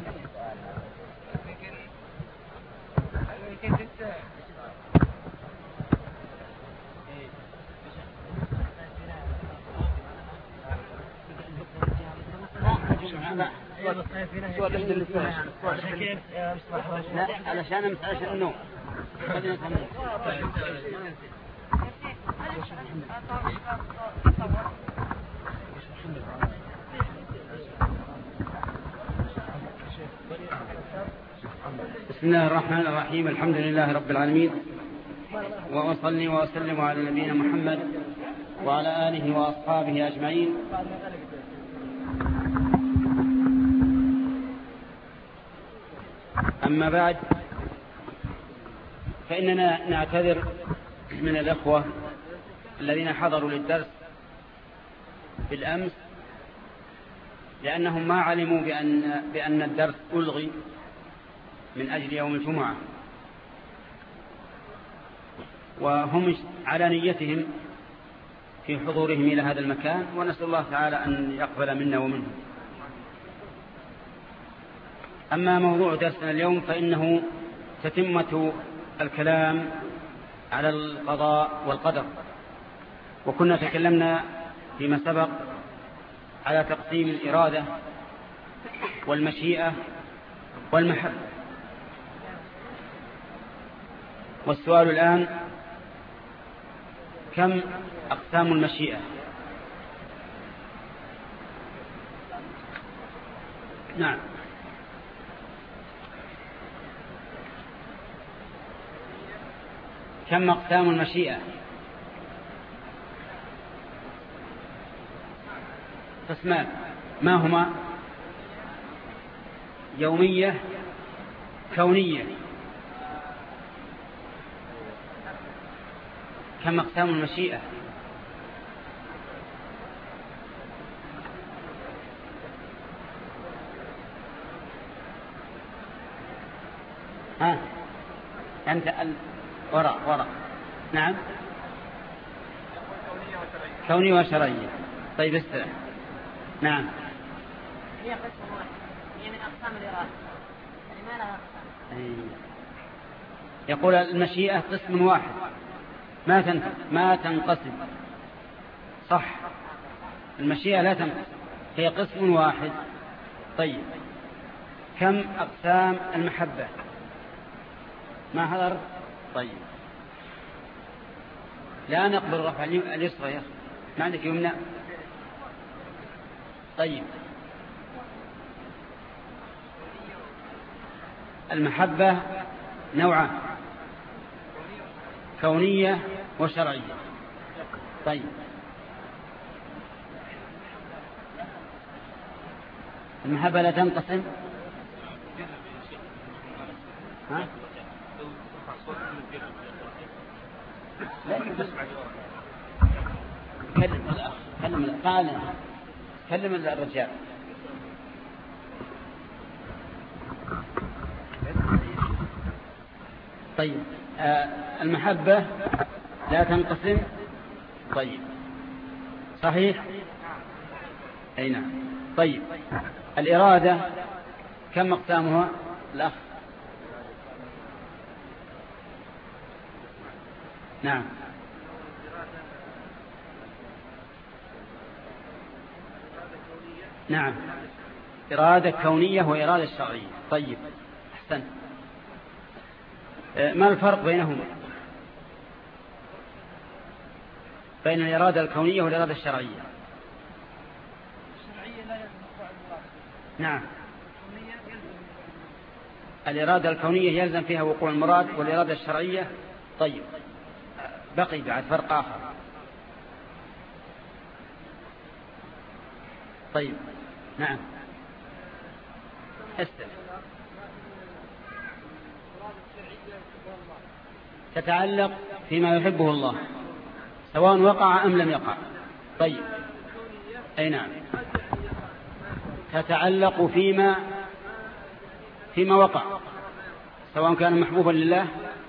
Speaker 1: لا علشان امس عشان النوم. بسم الله الرحمن الرحيم، الحمد لله رب العالمين، وأصلي وأسلم على نبينا محمد وعلى آله وأصحابه أجمعين. أما بعد، فإننا نعتذر من الأخوة الذين حضروا للدرس بالأمس، لأنهم ما علموا بأن, بأن الدرس ألغي من أجل يوم الجمعة، وهم على نيتهم في حضورهم إلى هذا المكان، ونسأل الله تعالى أن يقبل منا ومنهم. أما موضوع درسنا اليوم فإنه تتمة الكلام على القضاء والقدر، وكنا تكلمنا فيما سبق على تقسيم الإرادة والمشيئة والمحبة. والسؤال الآن: كم أقسام المشيئة؟ نعم، كم أقسام المشيئة؟ قسمان، ما هما؟ يومية، كونية. كم أقسام المشيئة؟ ها أنت ال... وراء وراء. نعم، كونية وشرعية. طيب استرح. نعم،
Speaker 3: هي قسم واحد، هي من أقسام الإرادة، يعني ما لها أقسام.
Speaker 1: يقول المشيئة قسم واحد ما ما تنقسم. صح، المشيئة لا تنقسم، هي قسم واحد. طيب كم أقسام المحبة؟ ما حضر؟ طيب لا نقبل رفع اليسرى يا أخي، ما عندك يمنى؟ طيب المحبة نوعان، كونية وشرعية. طيب المحبة لا تنقسم. ها؟ لا كلم الأخ، كلم الأخ، كلم الرجال. طيب آه المحبة لا تنقسم. طيب صحيح؟ أي نعم. طيب الإرادة كم أقسامها الأخ؟ نعم. نعم، إرادة كونية وإرادة شرعية. طيب أحسن. ما الفرق بينهما، بين الإرادة الكونية والإرادة الشرعية؟
Speaker 2: الشرعية لا يلزم وقوع المراد.
Speaker 1: نعم، الإرادة الكونية يلزم فيها وقوع المراد، والإرادة الشرعية. طيب بقي بعد فرق آخر. طيب نعم استر. تتعلق فيما يحبه الله سواء وقع أم لم يقع. طيب أي نعم، تتعلق فيما فيما وقع سواء كان محبوبا لله.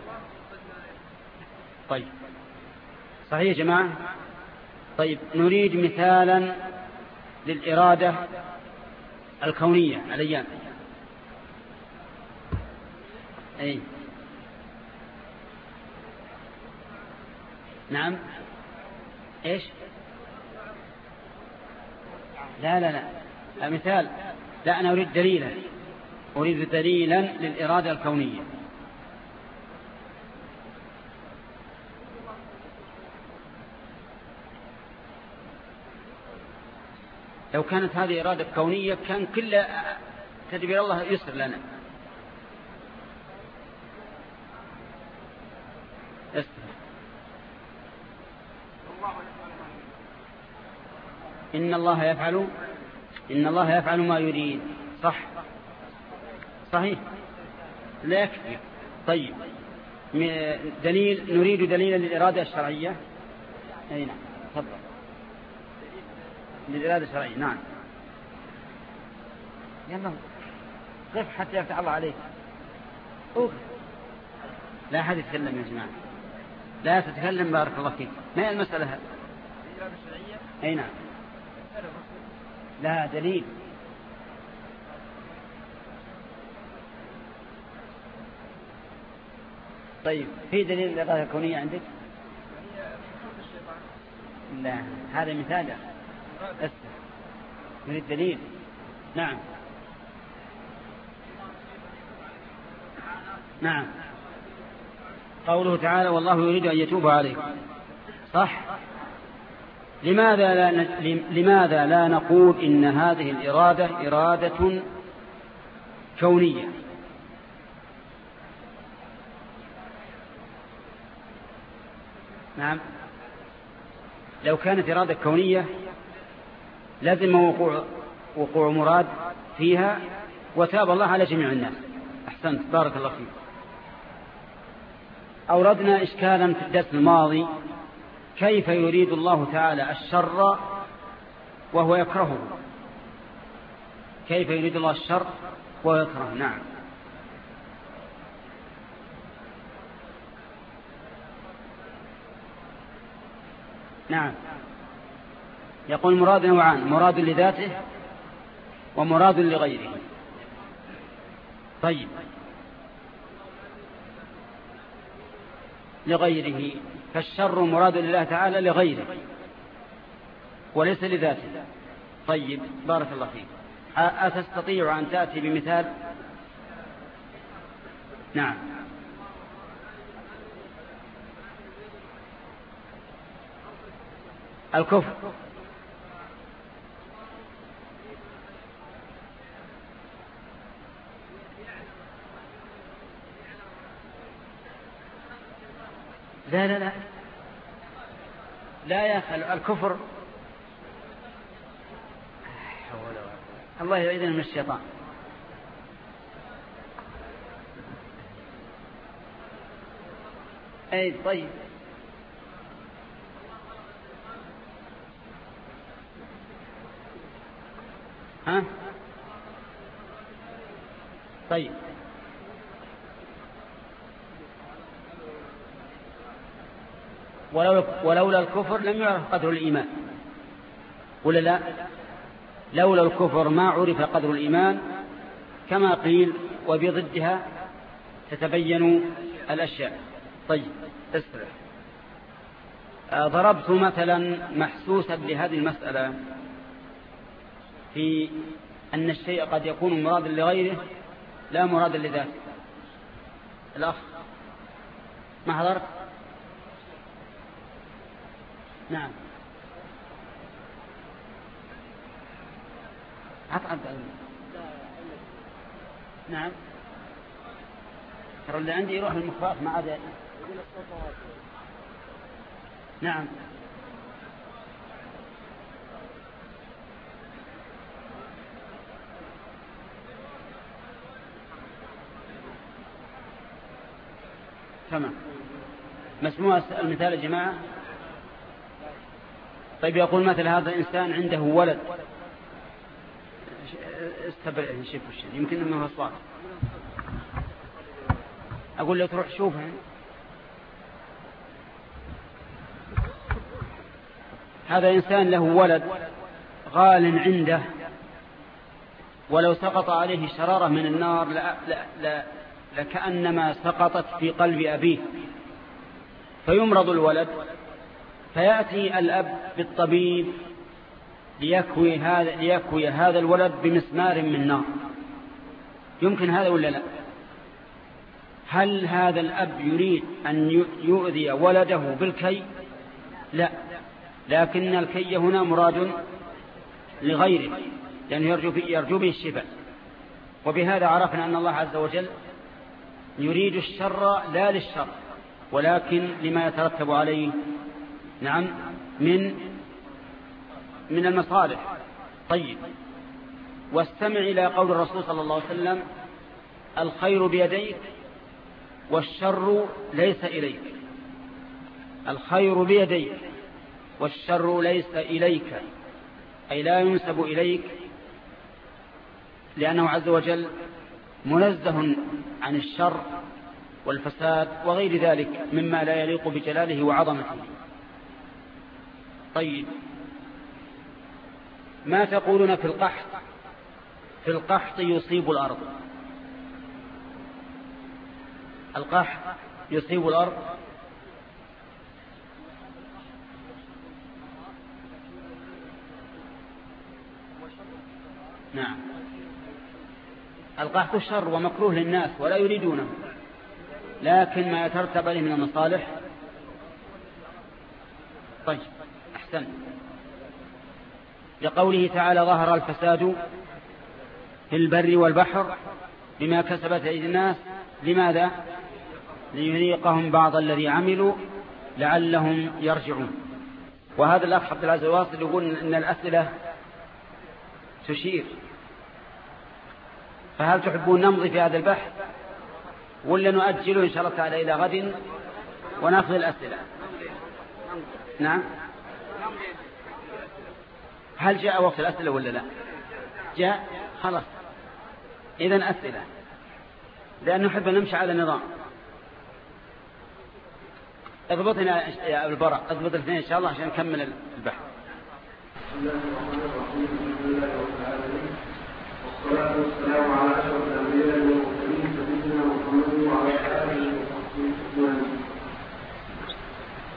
Speaker 1: طيب صحيح يا جماعة. طيب نريد مثالا للإرادة الكونية عليان. أي نعم. إيش؟ لا لا لا مثال، لا أنا أريد دليلا، أريد دليلا للإرادة الكونية. لو كانت هذه إرادة كونية كان كل تدبير الله يسر لنا. يسر. إن الله يفعل إن الله يفعل ما يريد. صح صحيح، لا يكفي. طيب دليل، نريد دليلا للإرادة الشرعية. أي نعم تفضل. للإرادة الشرعية نعم. يلا قف حتى يفتح الله عليك. أوه. لا أحد يتكلم يا جماعة، لا تتكلم بارك الله فيك. ما هي المسألة هذه؟ أي نعم. لا دليل. طيب في دليل للإرادة الكونية عندك؟ لا هذا مثال من الدليل. نعم نعم. قوله تعالى والله يريد أن يتوب عليكم. صح. لماذا لا ن... لماذا لا نقول إن هذه الإرادة إرادة كونية؟ نعم، لو كانت إرادة كونية لازم وقوع وقوع مراد فيها وتاب الله على جميع الناس. أحسنت بارك الله فيك. أوردنا إشكالا في الدرس الماضي، كيف يريد الله تعالى الشر وهو يكرهه؟ كيف يريد الله الشر وهو يكرهه؟ نعم. نعم، يقول مراد نوعان، مراد لذاته ومراد لغيره. طيب لغيره، فالشر مراد لله تعالى لغيره وليس لذاته. طيب بارك الله فيك. أتستطيع أن تأتي بمثال؟ نعم. الكفر. لا لا لا لا يا أخي، الكفر الله يعيذنا من الشيطان. أي طيب ها طيب ولو ولولا الكفر لم يعرف قدر الإيمان، ولا لا؟ لولا الكفر ما عرف قدر الإيمان، كما قيل وبضدها تتبين الأشياء. طيب اسرع. ضربت مثلا محسوسا لهذه المسألة في أن الشيء قد يكون مرادا لغيره لا مرادا لذاته. الأخ ما حضرت؟ نعم. أطعم. نعم. ترى اللي عندي يروح المخاط ما عاد. نعم. تمام. مسموع المثال يا جماعة. طيب يقول مثل هذا الإنسان عنده ولد، استبرع نشوف الشيء يمكن انه هو الصوت. اقول له تروح شوفها. هذا إنسان له ولد غال عنده، ولو سقط عليه شرارة من النار لا لا لا لكأنما سقطت في قلب أبيه، فيمرض الولد، فيأتي الأب بالطبيب ليكوي هذا ليكوي هذا الولد بمسمار من نار. يمكن هذا ولا لا؟ هل هذا الأب يريد أن يؤذي ولده بالكي؟ لا، لكن الكي هنا مراد لغيره، لأنه يرجو, يرجو به الشفاء. وبهذا عرفنا أن الله عز وجل يريد الشر لا للشر، ولكن لما يترتب عليه نعم من من المصالح. طيب واستمع إلى قول الرسول صلى الله عليه وسلم: الخير بيديك والشر ليس إليك. الخير بيديك والشر ليس إليك، أي لا ينسب إليك، لأنه عز وجل منزه عن الشر والفساد وغير ذلك مما لا يليق بجلاله وعظمته. طيب ما تقولون في القحط؟ في القحط يصيب الأرض. القحط يصيب الأرض. نعم. القحط شر ومكروه للناس ولا يريدونه، لكن ما يترتب عليه من المصالح. طيب أحسن. لقوله تعالى: ظهر الفساد في البر والبحر بما كسبت أيدي الناس. لماذا؟ ليذيقهم بعض الذي عملوا لعلهم يرجعون. وهذا الأخ عبد العزيز الواصل يقول إن الأسئلة تشير، فهل تحبون نمضي في هذا البحث ولا نؤجله إن شاء الله تعالى إلى غد ونأخذ الأسئلة؟ نعم. هل جاء وقت الأسئلة ولا لا؟ جاء. خلاص إذن أسئلة، لأنه نحب أن نمشي على النظام. اضبطنا يا أبو البراء، اضبط الاثنين إن شاء الله عشان نكمل البحث.
Speaker 3: بسم الله الرحمن الرحيم. الحمد لله رب العالمين، والصلاة والسلام على أشرف الأنبياء والمرسلين سيدنا محمد وعلى آله وصحبه أجمعين.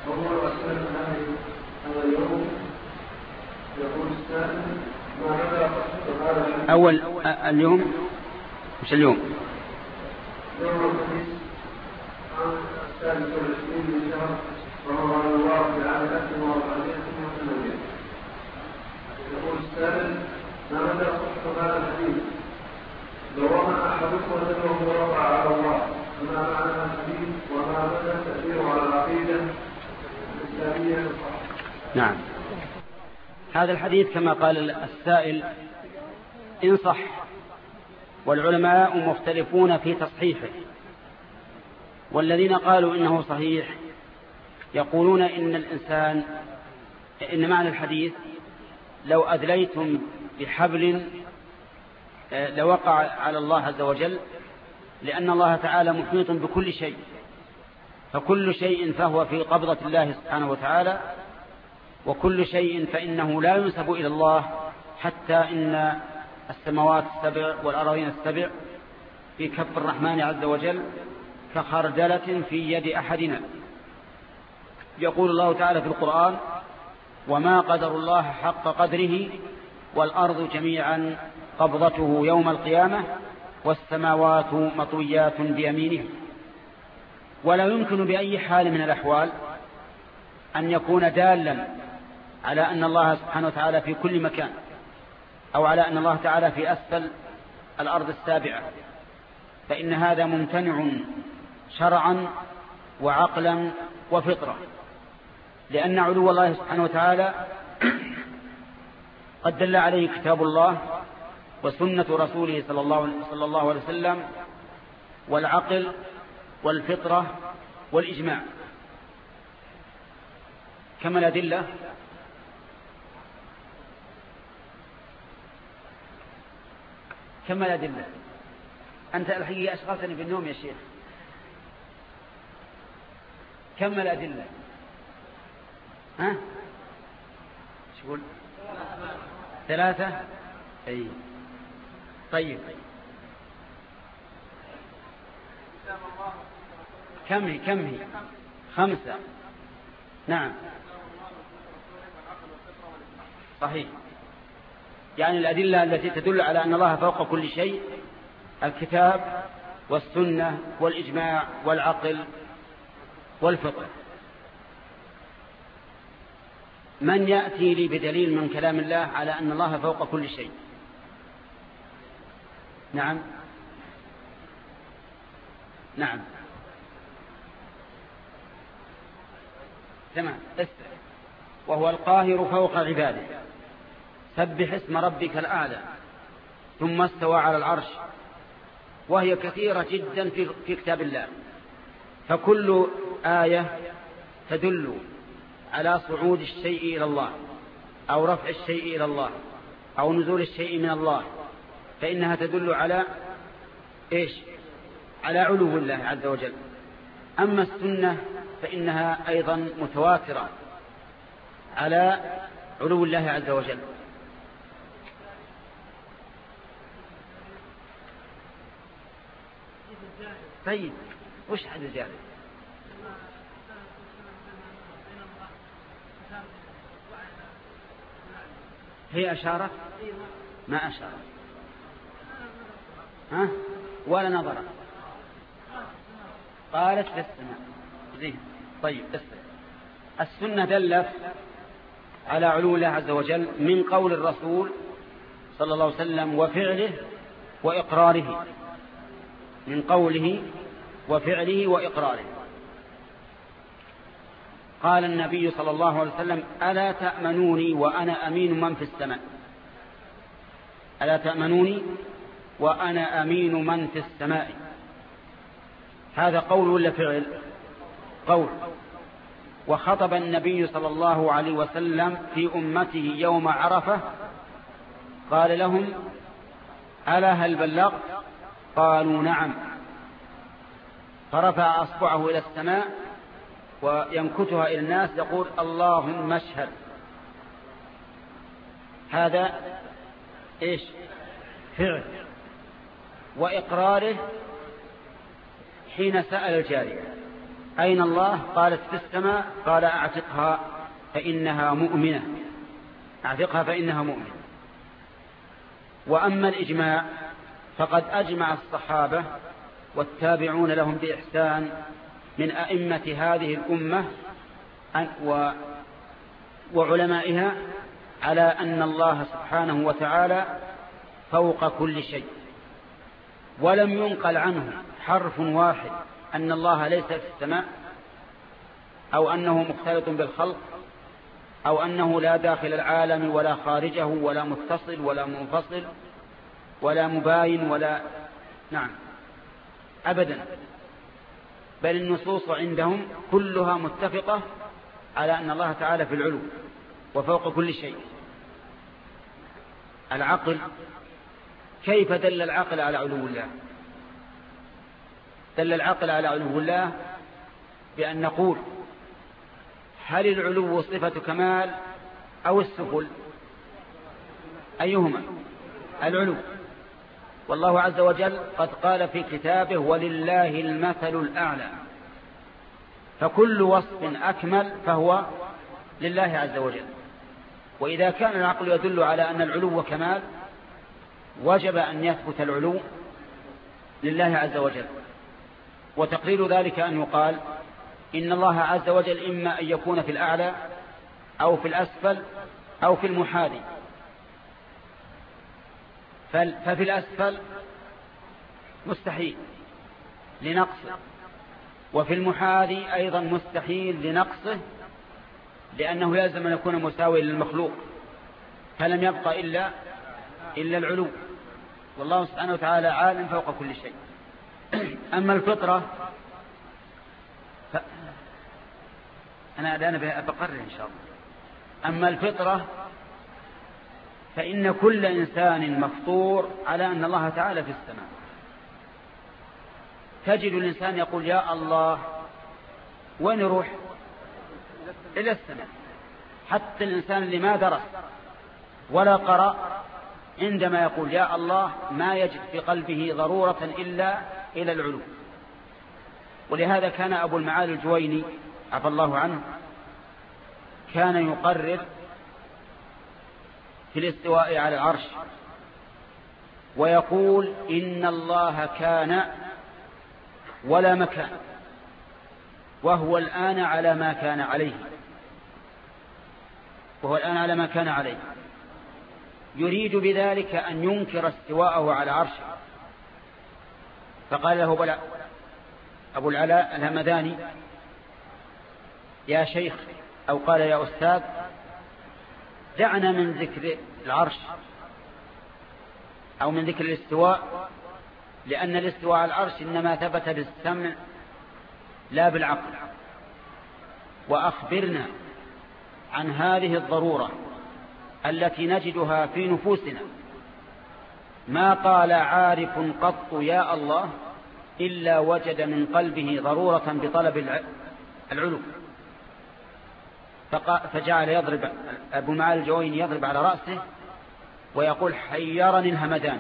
Speaker 3: وهو الأسئلة هذا اليوم يقول السائل ما مدى قصة هذا الحديث؟
Speaker 1: أول اليوم مش اليوم
Speaker 3: يوم الخميس عن السادس والعشرين من شهر رمضان الله في عام ألف وأربعمائة وثمانين. يقول السائل ما مدى قصة هذا الحديث؟ لو رمى أحدكم رجله ورفع على الله فما معنى الحديث وما مدى تأثيره على العقيدة الإسلامية الصحيحة؟
Speaker 1: نعم. هذا الحديث كما قال السائل إن صح، والعلماء مختلفون في تصحيحه، والذين قالوا إنه صحيح يقولون إن الإنسان إن معنى الحديث لو أدليتم بحبل لوقع على الله عز وجل، لأن الله تعالى محيط بكل شيء، فكل شيء فهو في قبضة الله سبحانه وتعالى، وكل شيء فإنه لا ينسب إلى الله، حتى إن السماوات السبع والأراضين السبع في كف الرحمن عز وجل كخردلة في يد أحدنا. يقول الله تعالى في القرآن: وما قدر الله حق قدره والأرض جميعا قبضته يوم القيامة والسماوات مطويات بيمينه. ولا يمكن بأي حال من الأحوال أن يكون دالا على أن الله سبحانه وتعالى في كل مكان، أو على أن الله تعالى في أسفل الأرض السابعة، فإن هذا ممتنع شرعا وعقلا وفطرة، لأن علو الله سبحانه وتعالى قد دل عليه كتاب الله وسنة رسوله صلى الله صلى الله عليه وسلم، والعقل والفطرة والإجماع. كما الأدلة كما الأدلة أنت الحقيقة أشغلتني بالنوم يا شيخ. كم الأدلة؟ ها؟ شو قول؟ ثلاثة؟ أي طيب. كم هي كم هي؟ خمسة. نعم صحيح. يعني الأدلة التي تدل على أن الله فوق كل شيء: الكتاب والسنة والإجماع والعقل والفطر. من يأتي لي بدليل من كلام الله على أن الله فوق كل شيء؟ نعم نعم تمام. وهو القاهر فوق عباده، سبح اسم ربك الأعلى، ثم استوى على العرش. وهي كثيرة جدا في كتاب الله، فكل آية تدل على صعود الشيء إلى الله، أو رفع الشيء إلى الله، أو نزول الشيء من الله، فإنها تدل على إيش؟ على علو الله عز وجل. أما السنة فإنها أيضا متواترة على علو الله عز وجل. طيب وش حد زيادة؟ هي أشارت ما أشارت، ها؟ ولا نظرت، قالت في السماء. زين. طيب السنة دلت على علو الله عز وجل من قول الرسول صلى الله عليه وسلم وفعله وإقراره، من قوله وفعله وإقراره. قال النبي صلى الله عليه وسلم: ألا تأمنوني وأنا أمين من في السماء. ألا تأمنوني وأنا أمين من في السماء. هذا قول ولا فعل؟ قول. وخطب النبي صلى الله عليه وسلم في أمته يوم عرفة، قال لهم: ألا هل بلغت؟ قالوا: نعم. فرفع أصبعه إلى السماء وينكتها إلى الناس يقول: اللهم اشهد. هذا إيش؟ فعل. وإقراره حين سأل الجارية أين الله؟ قالت في السماء. قال أعتقها فإنها مؤمنة، أعتقها فإنها مؤمنة. وأما الإجماع فقد أجمع الصحابة والتابعون لهم بإحسان من أئمة هذه الأمة وعلمائها على أن الله سبحانه وتعالى فوق كل شيء، ولم ينقل عنه حرف واحد أن الله ليس في السماء، أو أنه مختلط بالخلق، أو أنه لا داخل العالم ولا خارجه ولا متصل ولا منفصل ولا مباين ولا نعم أبدا، بل النصوص عندهم كلها متفقة على أن الله تعالى في العلو وفوق كل شيء. العقل، كيف دل العقل على علو الله؟ دل العقل على علو الله بأن نقول هل العلو صفة كمال أو السفل؟ أيهما؟ العلو. والله عز وجل قد قال في كتابه ولله المثل الأعلى، فكل وصف أكمل فهو لله عز وجل. وإذا كان العقل يدل على أن العلو كمال وجب أن يثبت العلو لله عز وجل. وتقرير ذلك أن يقال إن الله عز وجل إما أن يكون في الأعلى أو في الأسفل أو في المحاذي، ففي الأسفل مستحيل لنقصه، وفي المحاذي أيضا مستحيل لنقصه، لأنه لازم أن يكون مساوي للمخلوق، فلم يبقى إلا إلا العلو. والله سبحانه وتعالى عالم فوق كل شيء. أما الفطرة ف... أنا الآن بقرر إن شاء الله. أما الفطرة فإن كل إنسان مفطور على أن الله تعالى في السماء. تجد الإنسان يقول يا الله، وين يروح؟ إلى السماء. حتى الإنسان اللي ما درس ولا قرأ عندما يقول يا الله ما يجد في قلبه ضرورة إلا إلى العلو. ولهذا كان أبو المعالي الجويني عفى الله عنه كان يقرر في الاستواء على العرش ويقول إن الله كان ولا مكان، وهو الآن على ما كان عليه، وهو الآن على ما كان عليه، يريد بذلك أن ينكر استواءه على عرشه. فقال له بلى أبو العلاء الهمداني يا شيخ، أو قال يا أستاذ، دعنا من ذكر العرش أو من ذكر الاستواء، لأن الاستواء على العرش إنما ثبت بالسمع لا بالعقل. وأخبرنا عن هذه الضرورة التي نجدها في نفوسنا. ما قال عارف قط يا الله إلا وجد من قلبه ضرورة بطلب العلو. فجعل يضرب أبو المعالي الجويني يضرب على رأسه ويقول حيرني الهمداني.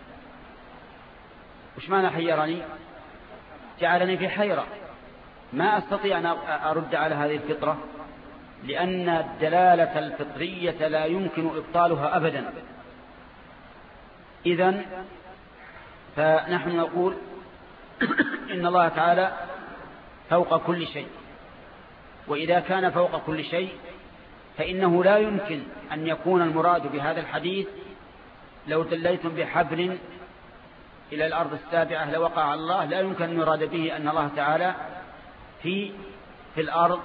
Speaker 1: وش معنى حيرني؟ جعلني في حيرة، ما أستطيع أن أرد على هذه الفطرة، لأن الدلالة الفطرية لا يمكن إبطالها أبدا. إذن فنحن نقول إن الله تعالى فوق كل شيء، وإذا كان فوق كل شيء فإنه لا يمكن أن يكون المراد بهذا الحديث لو دليتم بحبل إلى الأرض السابعة لوقع على الله، لا يمكن أن يراد به أن الله تعالى في في الأرض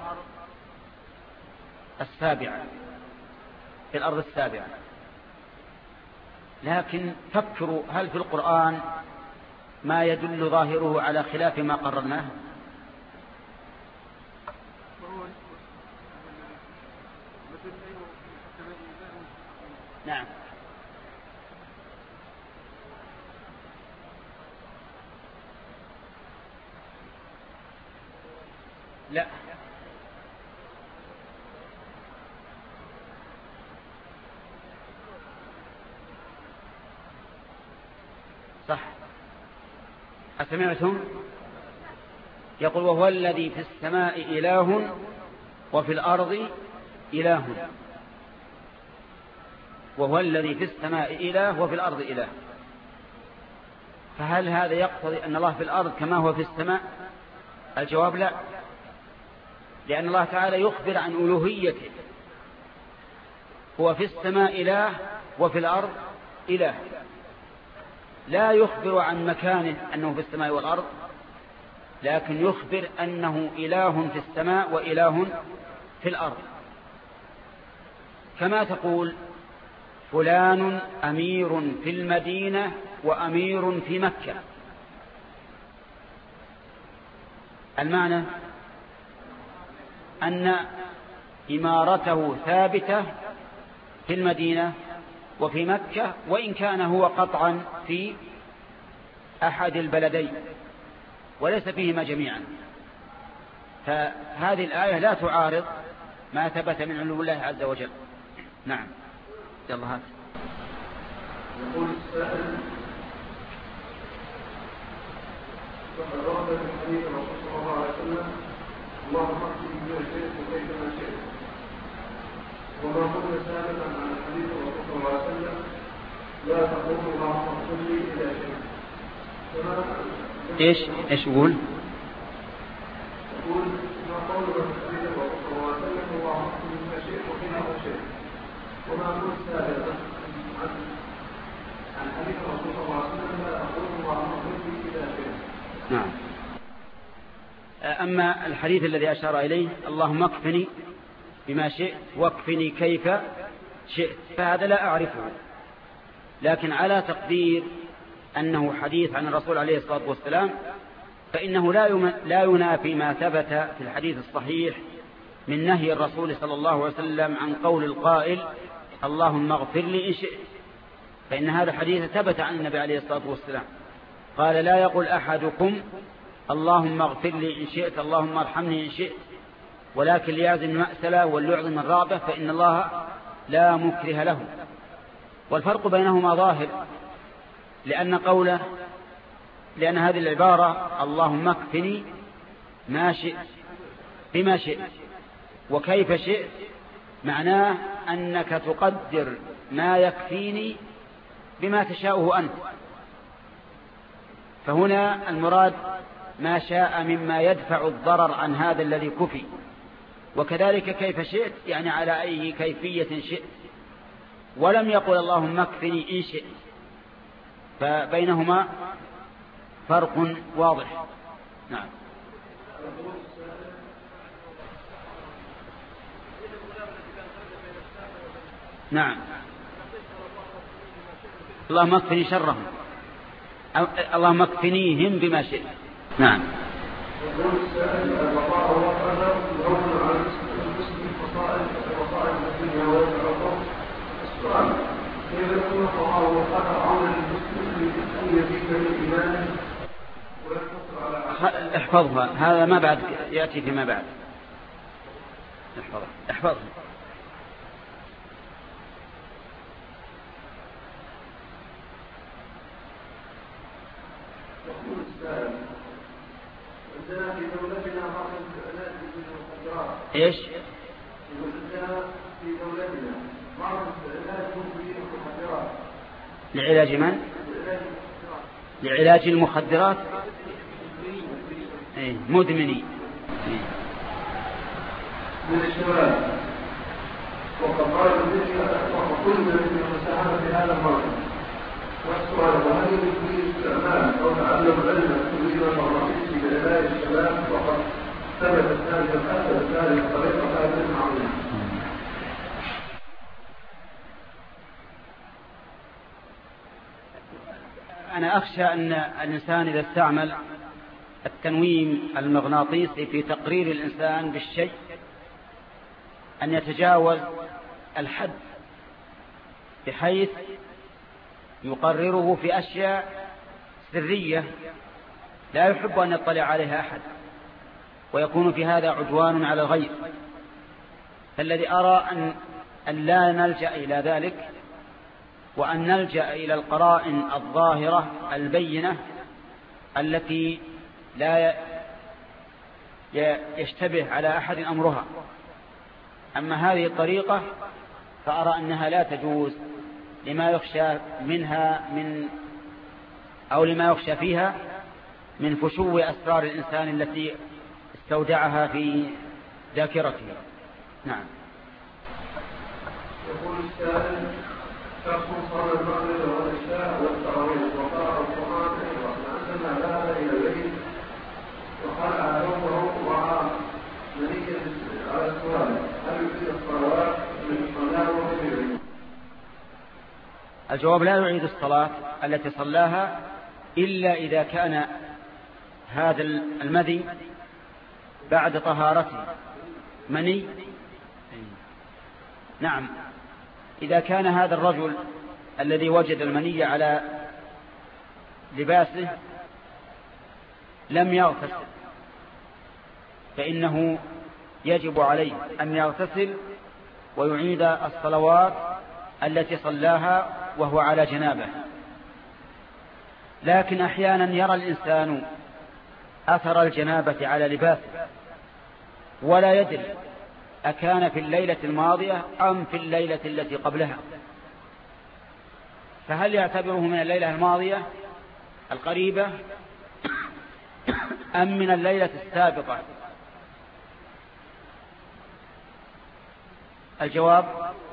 Speaker 1: السابعة في الأرض السابعة. لكن فكروا، هل في القرآن ما يدل ظاهره على خلاف ما قررناه؟ نعم. لا، صح. أسمعتم؟ يقول وهو الذي في السماء إله وفي الأرض إله، وهو الذي في السماء إله وفي الأرض إله. فهل هذا يقتضي أن الله في الأرض كما هو في السماء؟ الجواب لا، لأن الله تعالى يخبر عن ألوهيته، هو في السماء إله وفي الأرض إله، لا يخبر عن مكانه أنه في السماء والأرض، لكن يخبر أنه إله في السماء وإله في الأرض. كما تقول فلان أمير في المدينة وأمير في مكة، المعنى أن إمارته ثابتة في المدينة وفي مكة، وإن كان هو قطعا في أحد البلدين وليس فيهما جميعا. فهذه الآية لا تعارض ما ثبت من علو الله عز وجل. نعم. يلا هات.
Speaker 3: يقول السائل: وقد ورد في حديث الرسول صلى الله عليه وسلم: اللهم اغفر بما شئت وكيف ما شئت. وما كنا ثابتا عن الحديث الرسول صلى الله عليه وسلم: لا تقولوا اللهم اغفر لي الى شيء.
Speaker 1: ايش ايش يقول؟
Speaker 3: يقول ما قولنا في الحديث الرسول صلى الله عليه وسلم: اللهم اغفر بما شئت وكيف ما شئت. وما كنا ثابتا عن حديث الرسول صلى الله عليه وسلم: لا تقولوا اللهم اغفر لي الى شيء.
Speaker 1: نعم. أما الحديث الذي أشار إليه اللهم اكفني بما شئت واكفني كيف شئت، فهذا لا أعرفه، لكن على تقدير أنه حديث عن الرسول عليه الصلاة والسلام فإنه لا ينافي ما ثبت في الحديث الصحيح من نهي الرسول صلى الله عليه وسلم عن قول القائل اللهم اغفر لي إن شئت، فإن هذا حديث ثبت عن النبي عليه الصلاة والسلام قال لا يقول أحدكم اللهم اغفر لي إن شئت اللهم ارحمني إن شئت، ولكن ليعزم المأسلة وليعظم الرغبة، فإن الله لا مكره له. والفرق بينهما ظاهر، لأن قوله لأن هذه العبارة اللهم اكفني ما شئت بما شئت وكيف شئت معناه أنك تقدر ما يكفيني بما تشاءه أنت، فهنا المراد ما شاء مما يدفع الضرر عن هذا الذي كفي، وكذلك كيف شئت يعني على أي كيفية شئت، ولم يقل اللهم اكفني إن شئت، فبينهما فرق واضح. نعم. نعم. اللهم اكفني شرهم، اللهم اكفنيهم بما شئت. نعم.
Speaker 3: يقول السائل: البقاء والقدر يوم على المسلم فصائل وصائل الدنيا والآخرة. السؤال: كيف يكون البقاء والقدر عونا للمسلم أن يزيد من إيمانه ويقتصر على
Speaker 1: احفظها، هذا ما بعد يأتي فيما بعد. احفظها احفظها.
Speaker 3: يقول السائل: عندنا في دولتنا بعض الفئات بالمخدرات.
Speaker 1: ايش؟
Speaker 3: يقول عندنا في دولتنا بعض الفئات بالمخدرات.
Speaker 1: لعلاج من؟ لعلاج المخدرات. ايه مدمني. إيه.
Speaker 3: من الشباب، وقد قال الذكر وكل من المساهمة في هذا المرض. والسؤال: وهل يمكن استعمال أو تعلم علم التمويل والمغناطيسي لعلاج الشباب؟ وقد ثبتت هذه الحادثة هذه الطريقة هذه عظيمة.
Speaker 1: أنا أخشى أن الإنسان إذا استعمل التنويم المغناطيسي في تقرير الإنسان بالشيء أن يتجاوز الحد بحيث يقرره في أشياء سرية لا يحب أن يطلع عليها أحد، ويكون في هذا عدوان على الغير. فالذي أرى أن, أن لا نلجأ إلى ذلك، وأن نلجأ إلى القرائن الظاهرة البينة التي لا يشتبه على أحد أمرها. أما هذه الطريقة فأرى أنها لا تجوز لما يخشى منها من أو لما يخشى فيها من فشو أسرار الإنسان التي استودعها في ذاكرته. نعم.
Speaker 3: يقول السائل: شخص صلى المغرب والعشاء والتراويح وقرأ القرآن أيضا، فأنزلنا ذهب إلى البيت وخلع ثوبه ورأى منية على السؤال: هل يفيد الصلوات من صلاة وغيره؟
Speaker 1: الجواب: لا يعيد الصلاة التي صلاها إلا إذا كان هذا المذي بعد طهارته مني. نعم، إذا كان هذا الرجل الذي وجد المني على لباسه لم يغتسل فإنه يجب عليه أن يغتسل ويعيد الصلوات التي صلاها وهو على جنابه. لكن أحيانا يرى الإنسان أثر الجنابة على لباسه ولا يدري أكان في الليلة الماضية أم في الليلة التي قبلها، فهل يعتبره من الليلة الماضية القريبة أم من الليلة السابقة؟ الجواب: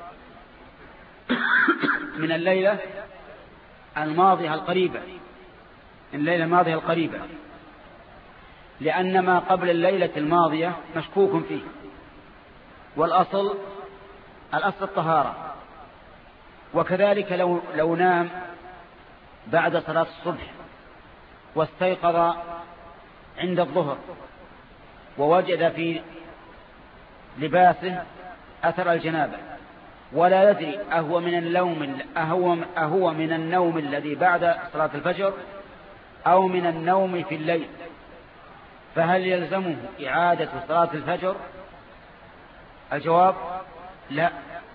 Speaker 1: من الليلة الماضية القريبة، من الليلة الماضية القريبة، لأن ما قبل الليلة الماضية مشكوك فيه، والأصل الأصل الطهارة. وكذلك لو, لو نام بعد صلاة الصبح واستيقظ عند الظهر ووجد في لباسه أثر الجنابة ولا يدري أهو من النوم أهو, أهو من النوم الذي بعد صلاة الفجر أو من النوم في الليل، فهل يلزمه إعادة صلاة الفجر؟ الجواب: لا.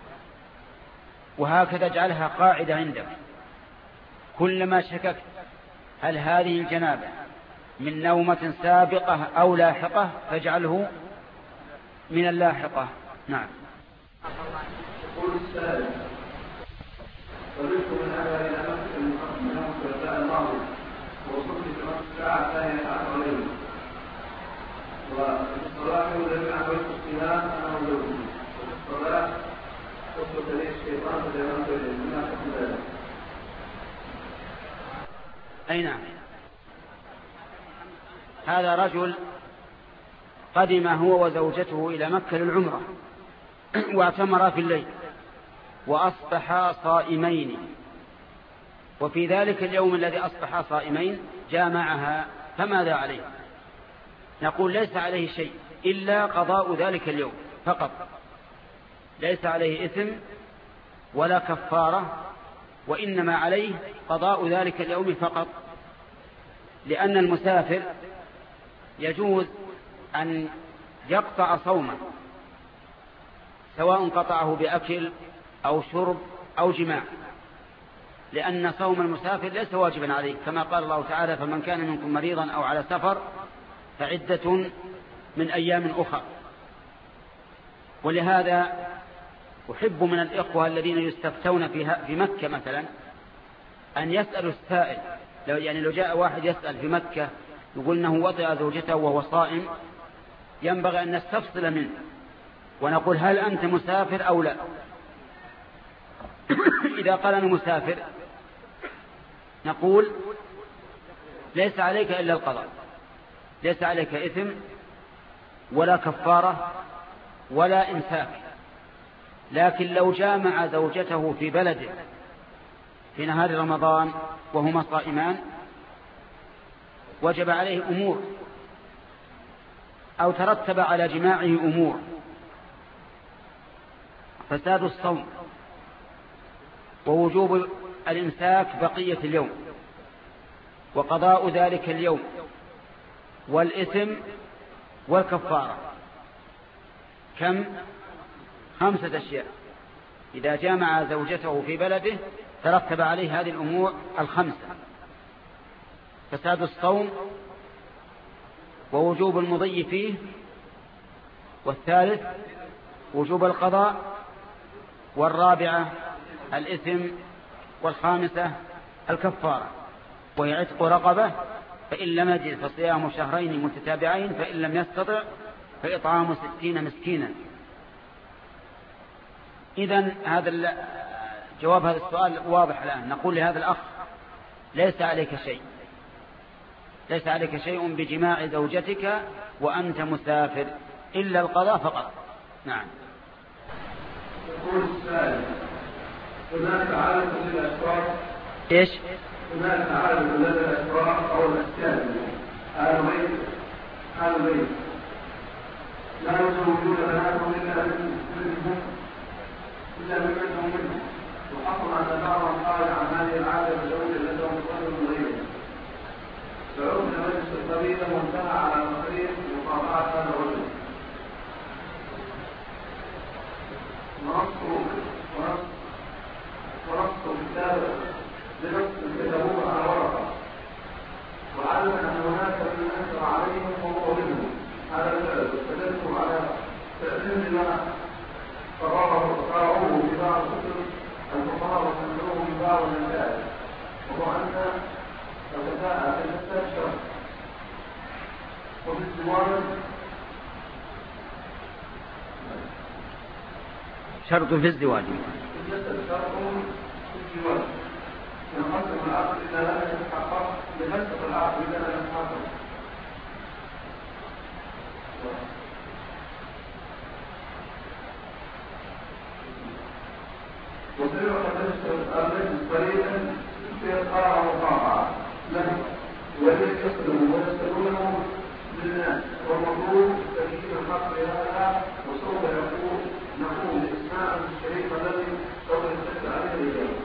Speaker 1: وهكذا اجعلها قاعدة عندك: كلما شككت هل هذه الجنابة من نومة سابقة أو لاحقة فاجعله من اللاحقة. نعم.
Speaker 3: يقول السائل: قلت من هذا إلى مسجد من يوم الثلاثاء الماضي ووصلت في نصف ساعة ثانية عشر ليلة، وفي الصلاة الذي أحببت الصيام أنا وزوجي، وفي الصلاة وصلت لي الشيطان فجعلت للناس من ذلك.
Speaker 1: أي نعم. هذا رجل قدم هو وزوجته إلى مكة للعمرة واعتمرا في الليل وأصبحا صائمين، وفي ذلك اليوم الذي أصبحا صائمين جامعها، فماذا عليه؟ نقول: ليس عليه شيء إلا قضاء ذلك اليوم فقط، ليس عليه إثم ولا كفارة، وإنما عليه قضاء ذلك اليوم فقط، لأن المسافر يجوز أن يقطع صومه سواء قطعه بأكل أو شرب أو جماع، لأن صوم المسافر ليس واجبا عليه، كما قال الله تعالى: فمن كان منكم مريضا أو على سفر فعدة من أيام أخرى. ولهذا أحب من الإخوة الذين يستفتون في مكة مثلا أن يسألوا السائل، لو يعني لو جاء واحد يسأل في مكة يقول أنه وطئ زوجته وهو صائم، ينبغي أن نستفصل منه ونقول: هل أنت مسافر أو لا؟ إذا قال أنا مسافر نقول: ليس عليك إلا القضاء، ليس عليك إثم ولا كفارة ولا إمساك. لكن لو جامع زوجته في بلده في نهار رمضان وهما صائمان وجب عليه أمور، أو ترتب على جماعه أمور: فساد الصوم ووجوب الإمساك بقية اليوم وقضاء ذلك اليوم والإثم والكفارة. كم؟ خمسة أشياء. إذا جامع زوجته في بلده ترتب عليه هذه الأمور الخمسة: فساد الصوم ووجوب المضي فيه، والثالث وجوب القضاء، والرابعة الإثم، والخامسة الكفارة وهي عتق رقبة، فإن لم يجد فصيام شهرين متتابعين، فإن لم يستطع فإطعام ستين مسكينا. إذن هذا جواب هذا السؤال واضح الآن. نقول لهذا الأخ ليس عليك شيء، ليس عليك شيء بجماع زوجتك وأنت مسافر إلا القضاء فقط. نعم.
Speaker 3: يقول السائل: هناك عادة للأسواق؟
Speaker 1: إيش؟
Speaker 3: هناك عادة للأسواق أو الأسكان على الغيب على الغيب لا يزوجون بناتهم إلا منهم إلا منهم منهم، وحصل أن بعضهم قال عن هذه العادة بزوجة لهم رجل غيره، فعرف مجلس القبيلة وانتهى على المصير بمقاطعة هذا الرجل، ونصوا ونصوا كتابه لنص كتبوه على ورقة، وعلم أن هناك من أنكر عليهم وهو منهم هذا الفعل، فدلوا على فعلهم لما فقرأوه في بعض الكتب الفقهاء وسمعوه في بعض النتائج، وهو أن الغذاء في المستشفى شرط، وفي الزواج
Speaker 1: شرط في الزواج
Speaker 3: شرط في الزواج ينقسم العقد إذا لم يتحقق لنسق العقد إذا لم يتحقق. وسيعطى المجلس طريقا في إطار وطاعة له والذي يصلهم ويسألونه للناس، والمطلوب تأكيد الحق لهذا، وسوف يقول نقول إسماء الشريف الذي سوف يتحدث عليه اليوم.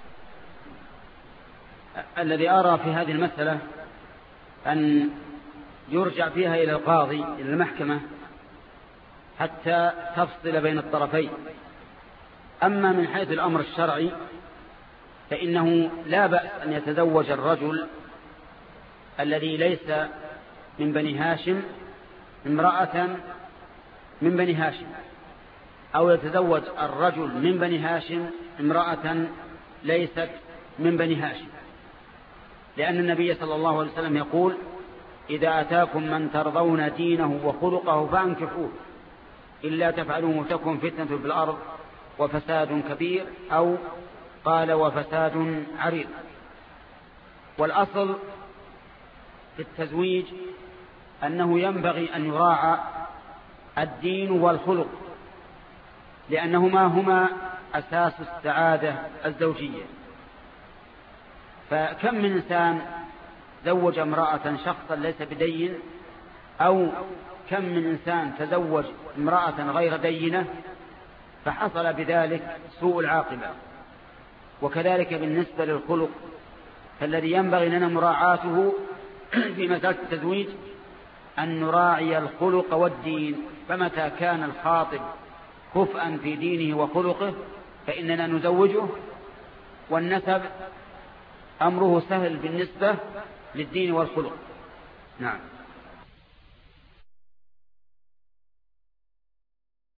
Speaker 1: الذي أرى في هذه المسألة أن يرجع فيها إلى القاضي إلى المحكمة حتى تفصل بين الطرفين. أما من حيث الأمر الشرعي فإنه لا بأس أن يتزوج الرجل الذي ليس من بني هاشم امرأة من بني هاشم، أو يتزوج الرجل من بني هاشم امرأة ليست من بني هاشم، لأن النبي صلى الله عليه وسلم يقول: إذا أتاكم من ترضون دينه وخلقه فأنكحوه، إلا تفعلوه تكن فتنة في الأرض وفساد كبير، أو قال وفساد عريض. والأصل في التزويج أنه ينبغي أن يراعى الدين والخلق، لأنهما هما أساس السعادة الزوجية. فكم من إنسان زوج امرأة شخصا ليس بدين، أو كم من إنسان تزوج امرأة غير دينة فحصل بذلك سوء العاقبة. وكذلك بالنسبة للخلق، فالذي ينبغي لنا مراعاته في مسألة التزويج أن نراعي الخلق والدين، فمتى كان الخاطب كفءا في دينه وخلقه فإننا نزوجه، والنسب أمره سهل بالنسبة للدين والخلق. نعم.